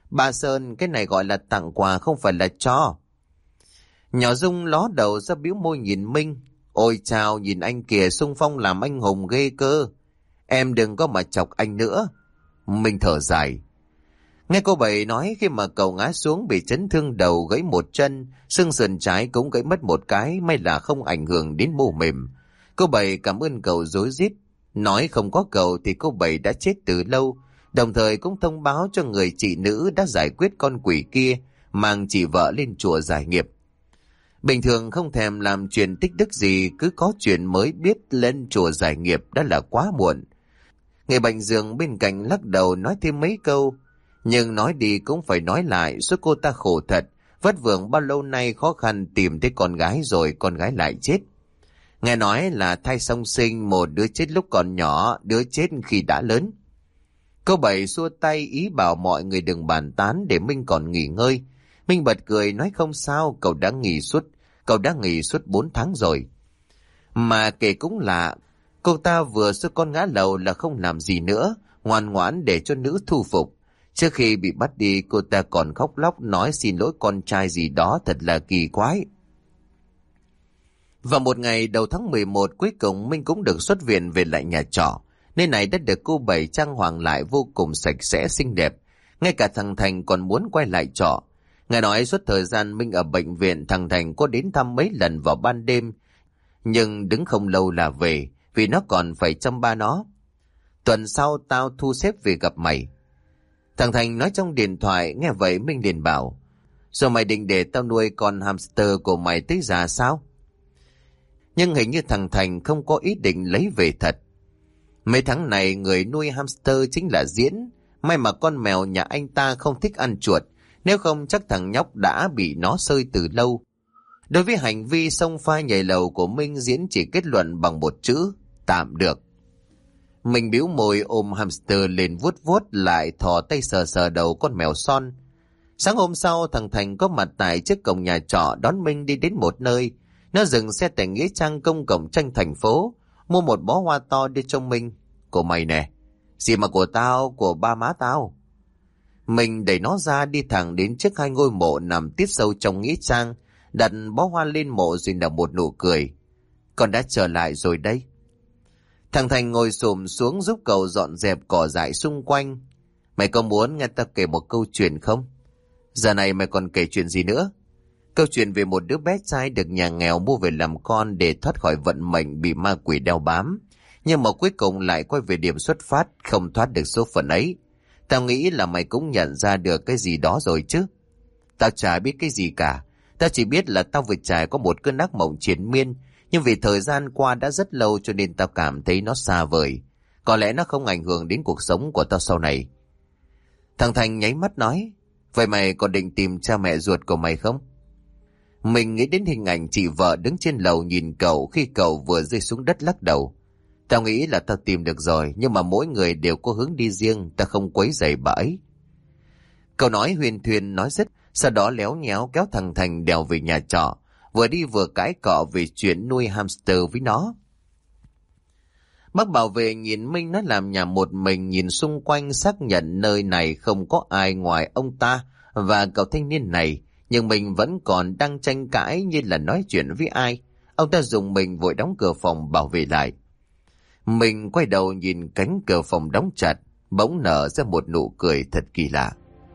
Bà Sơn, cái này gọi là tặng quà không phải là cho. Nhỏ Dung ló đầu ra bĩu môi nhìn Minh. Ôi chào, nhìn anh kìa, xung phong làm anh hùng ghê cơ. Em đừng có mà chọc anh nữa. Minh thở dài. Nghe cô Bảy nói, khi mà cậu ngã xuống bị chấn thương đầu, gãy một chân, xương sườn trái cũng gãy mất một cái, may là không ảnh hưởng đến mô mềm. Cô Bảy cảm ơn cậu rối rít, nói không có cậu thì cô Bảy đã chết từ lâu, đồng thời cũng thông báo cho người chị nữ đã giải quyết con quỷ kia, mang chị vợ lên chùa giải nghiệp. Bình thường không thèm làm chuyện tích đức gì, cứ có chuyện mới biết lên chùa giải nghiệp đã là quá muộn. Người bệnh giường bên cạnh lắc đầu nói thêm mấy câu, nhưng nói đi cũng phải nói lại, số cô ta khổ thật, vất vưởng bao lâu nay khó khăn tìm thấy con gái rồi con gái lại chết. Nghe nói là thai song sinh, một đứa chết lúc còn nhỏ, đứa chết khi đã lớn. Cô Bảy xua tay ý bảo mọi người đừng bàn tán để Minh còn nghỉ ngơi. Minh bật cười nói không sao, cậu đã nghỉ suốt 4 tháng rồi. Mà kể cũng lạ, cô ta vừa xưa con ngã lầu là không làm gì nữa, ngoan ngoãn để cho nữ thu phục. Trước khi bị bắt đi, cô ta còn khóc lóc nói xin lỗi con trai gì đó, thật là kỳ quái. Vào một ngày đầu tháng 11, cuối cùng Minh cũng được xuất viện về lại nhà trọ. Nơi này đã được cô Bảy trang hoàng lại vô cùng sạch sẽ xinh đẹp. Ngay cả thằng Thành còn muốn quay lại trọ. Nghe nói suốt thời gian Minh ở bệnh viện, thằng Thành có đến thăm mấy lần vào ban đêm, nhưng đứng không lâu là về, vì nó còn phải chăm ba nó. Tuần sau tao thu xếp về gặp mày. Thằng Thành nói trong điện thoại. Nghe vậy Minh liền bảo, rồi mày định để tao nuôi con hamster của mày tới già sao? Nhưng hình như thằng Thành không có ý định lấy về thật. Mấy tháng này người nuôi hamster chính là Diễn. May mà con mèo nhà anh ta không thích ăn chuột, nếu không chắc thằng nhóc đã bị nó xơi từ lâu. Đối với hành vi xông pha nhảy lầu của Minh, Diễn chỉ kết luận bằng một chữ: tạm được. Mình bĩu môi ôm hamster lên vuốt vuốt, lại thò tay sờ sờ đầu con mèo son. Sáng hôm sau, thằng Thành có mặt tại trước cổng nhà trọ đón Minh đi đến một nơi. Nó dừng xe tại nghĩa trang công cộng tranh thành phố, mua một bó hoa to đưa cho Minh. Của mày nè. Gì mà của tao, của ba má tao. Mình đẩy nó ra đi thẳng đến trước 2 ngôi mộ nằm tít sâu trong nghĩa trang, đặt bó hoa lên mộ rồi nở một nụ cười. Con đã trở lại rồi đây. Thằng Thành ngồi xổm xuống giúp cậu dọn dẹp cỏ dại xung quanh. Mày có muốn nghe tao kể một câu chuyện không? Giờ này mày còn kể chuyện gì nữa? Câu chuyện về một đứa bé trai được nhà nghèo mua về làm con để thoát khỏi vận mệnh bị ma quỷ đeo bám, nhưng mà cuối cùng lại quay về điểm xuất phát, không thoát được số phận ấy. Tao nghĩ là mày cũng nhận ra được cái gì đó rồi chứ. Tao chả biết cái gì cả. Tao chỉ biết là tao vừa trải qua một cơn ác mộng triền miên, nhưng vì thời gian qua đã rất lâu cho nên tao cảm thấy nó xa vời. Có lẽ nó không ảnh hưởng đến cuộc sống của tao sau này. Thằng Thành nháy mắt nói, vậy mày còn định tìm cha mẹ ruột của mày không? Mình nghĩ đến hình ảnh chị vợ đứng trên lầu nhìn cậu khi cậu vừa rơi xuống đất lắc đầu. Tao nghĩ là tao tìm được rồi, nhưng mà mỗi người đều có hướng đi riêng, tao không quấy rầy bà ấy. Cậu nói huyền thuyền nói dứt, sau đó léo nhéo kéo thằng Thành đèo về nhà trọ, vừa đi vừa cãi cọ về chuyện nuôi hamster với nó. Bác bảo vệ nhìn Minh nó làm nhà một mình, nhìn xung quanh xác nhận nơi này không có ai ngoài ông ta và cậu thanh niên này, nhưng mình vẫn còn đang tranh cãi như là nói chuyện với ai. Ông ta dùng mình vội đóng cửa phòng bảo vệ lại. Mình quay đầu nhìn cánh cửa phòng đóng chặt, bỗng nở ra một nụ cười thật kỳ lạ.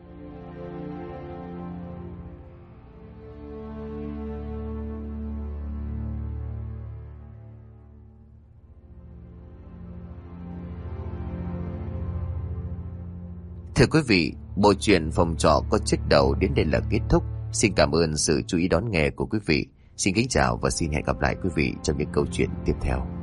Thưa quý vị, bộ truyện Phòng Trọ có chiếc đầu đến đây là kết thúc. Xin cảm ơn sự chú ý đón nghe của quý vị. Xin kính chào và xin hẹn gặp lại quý vị trong những câu chuyện tiếp theo.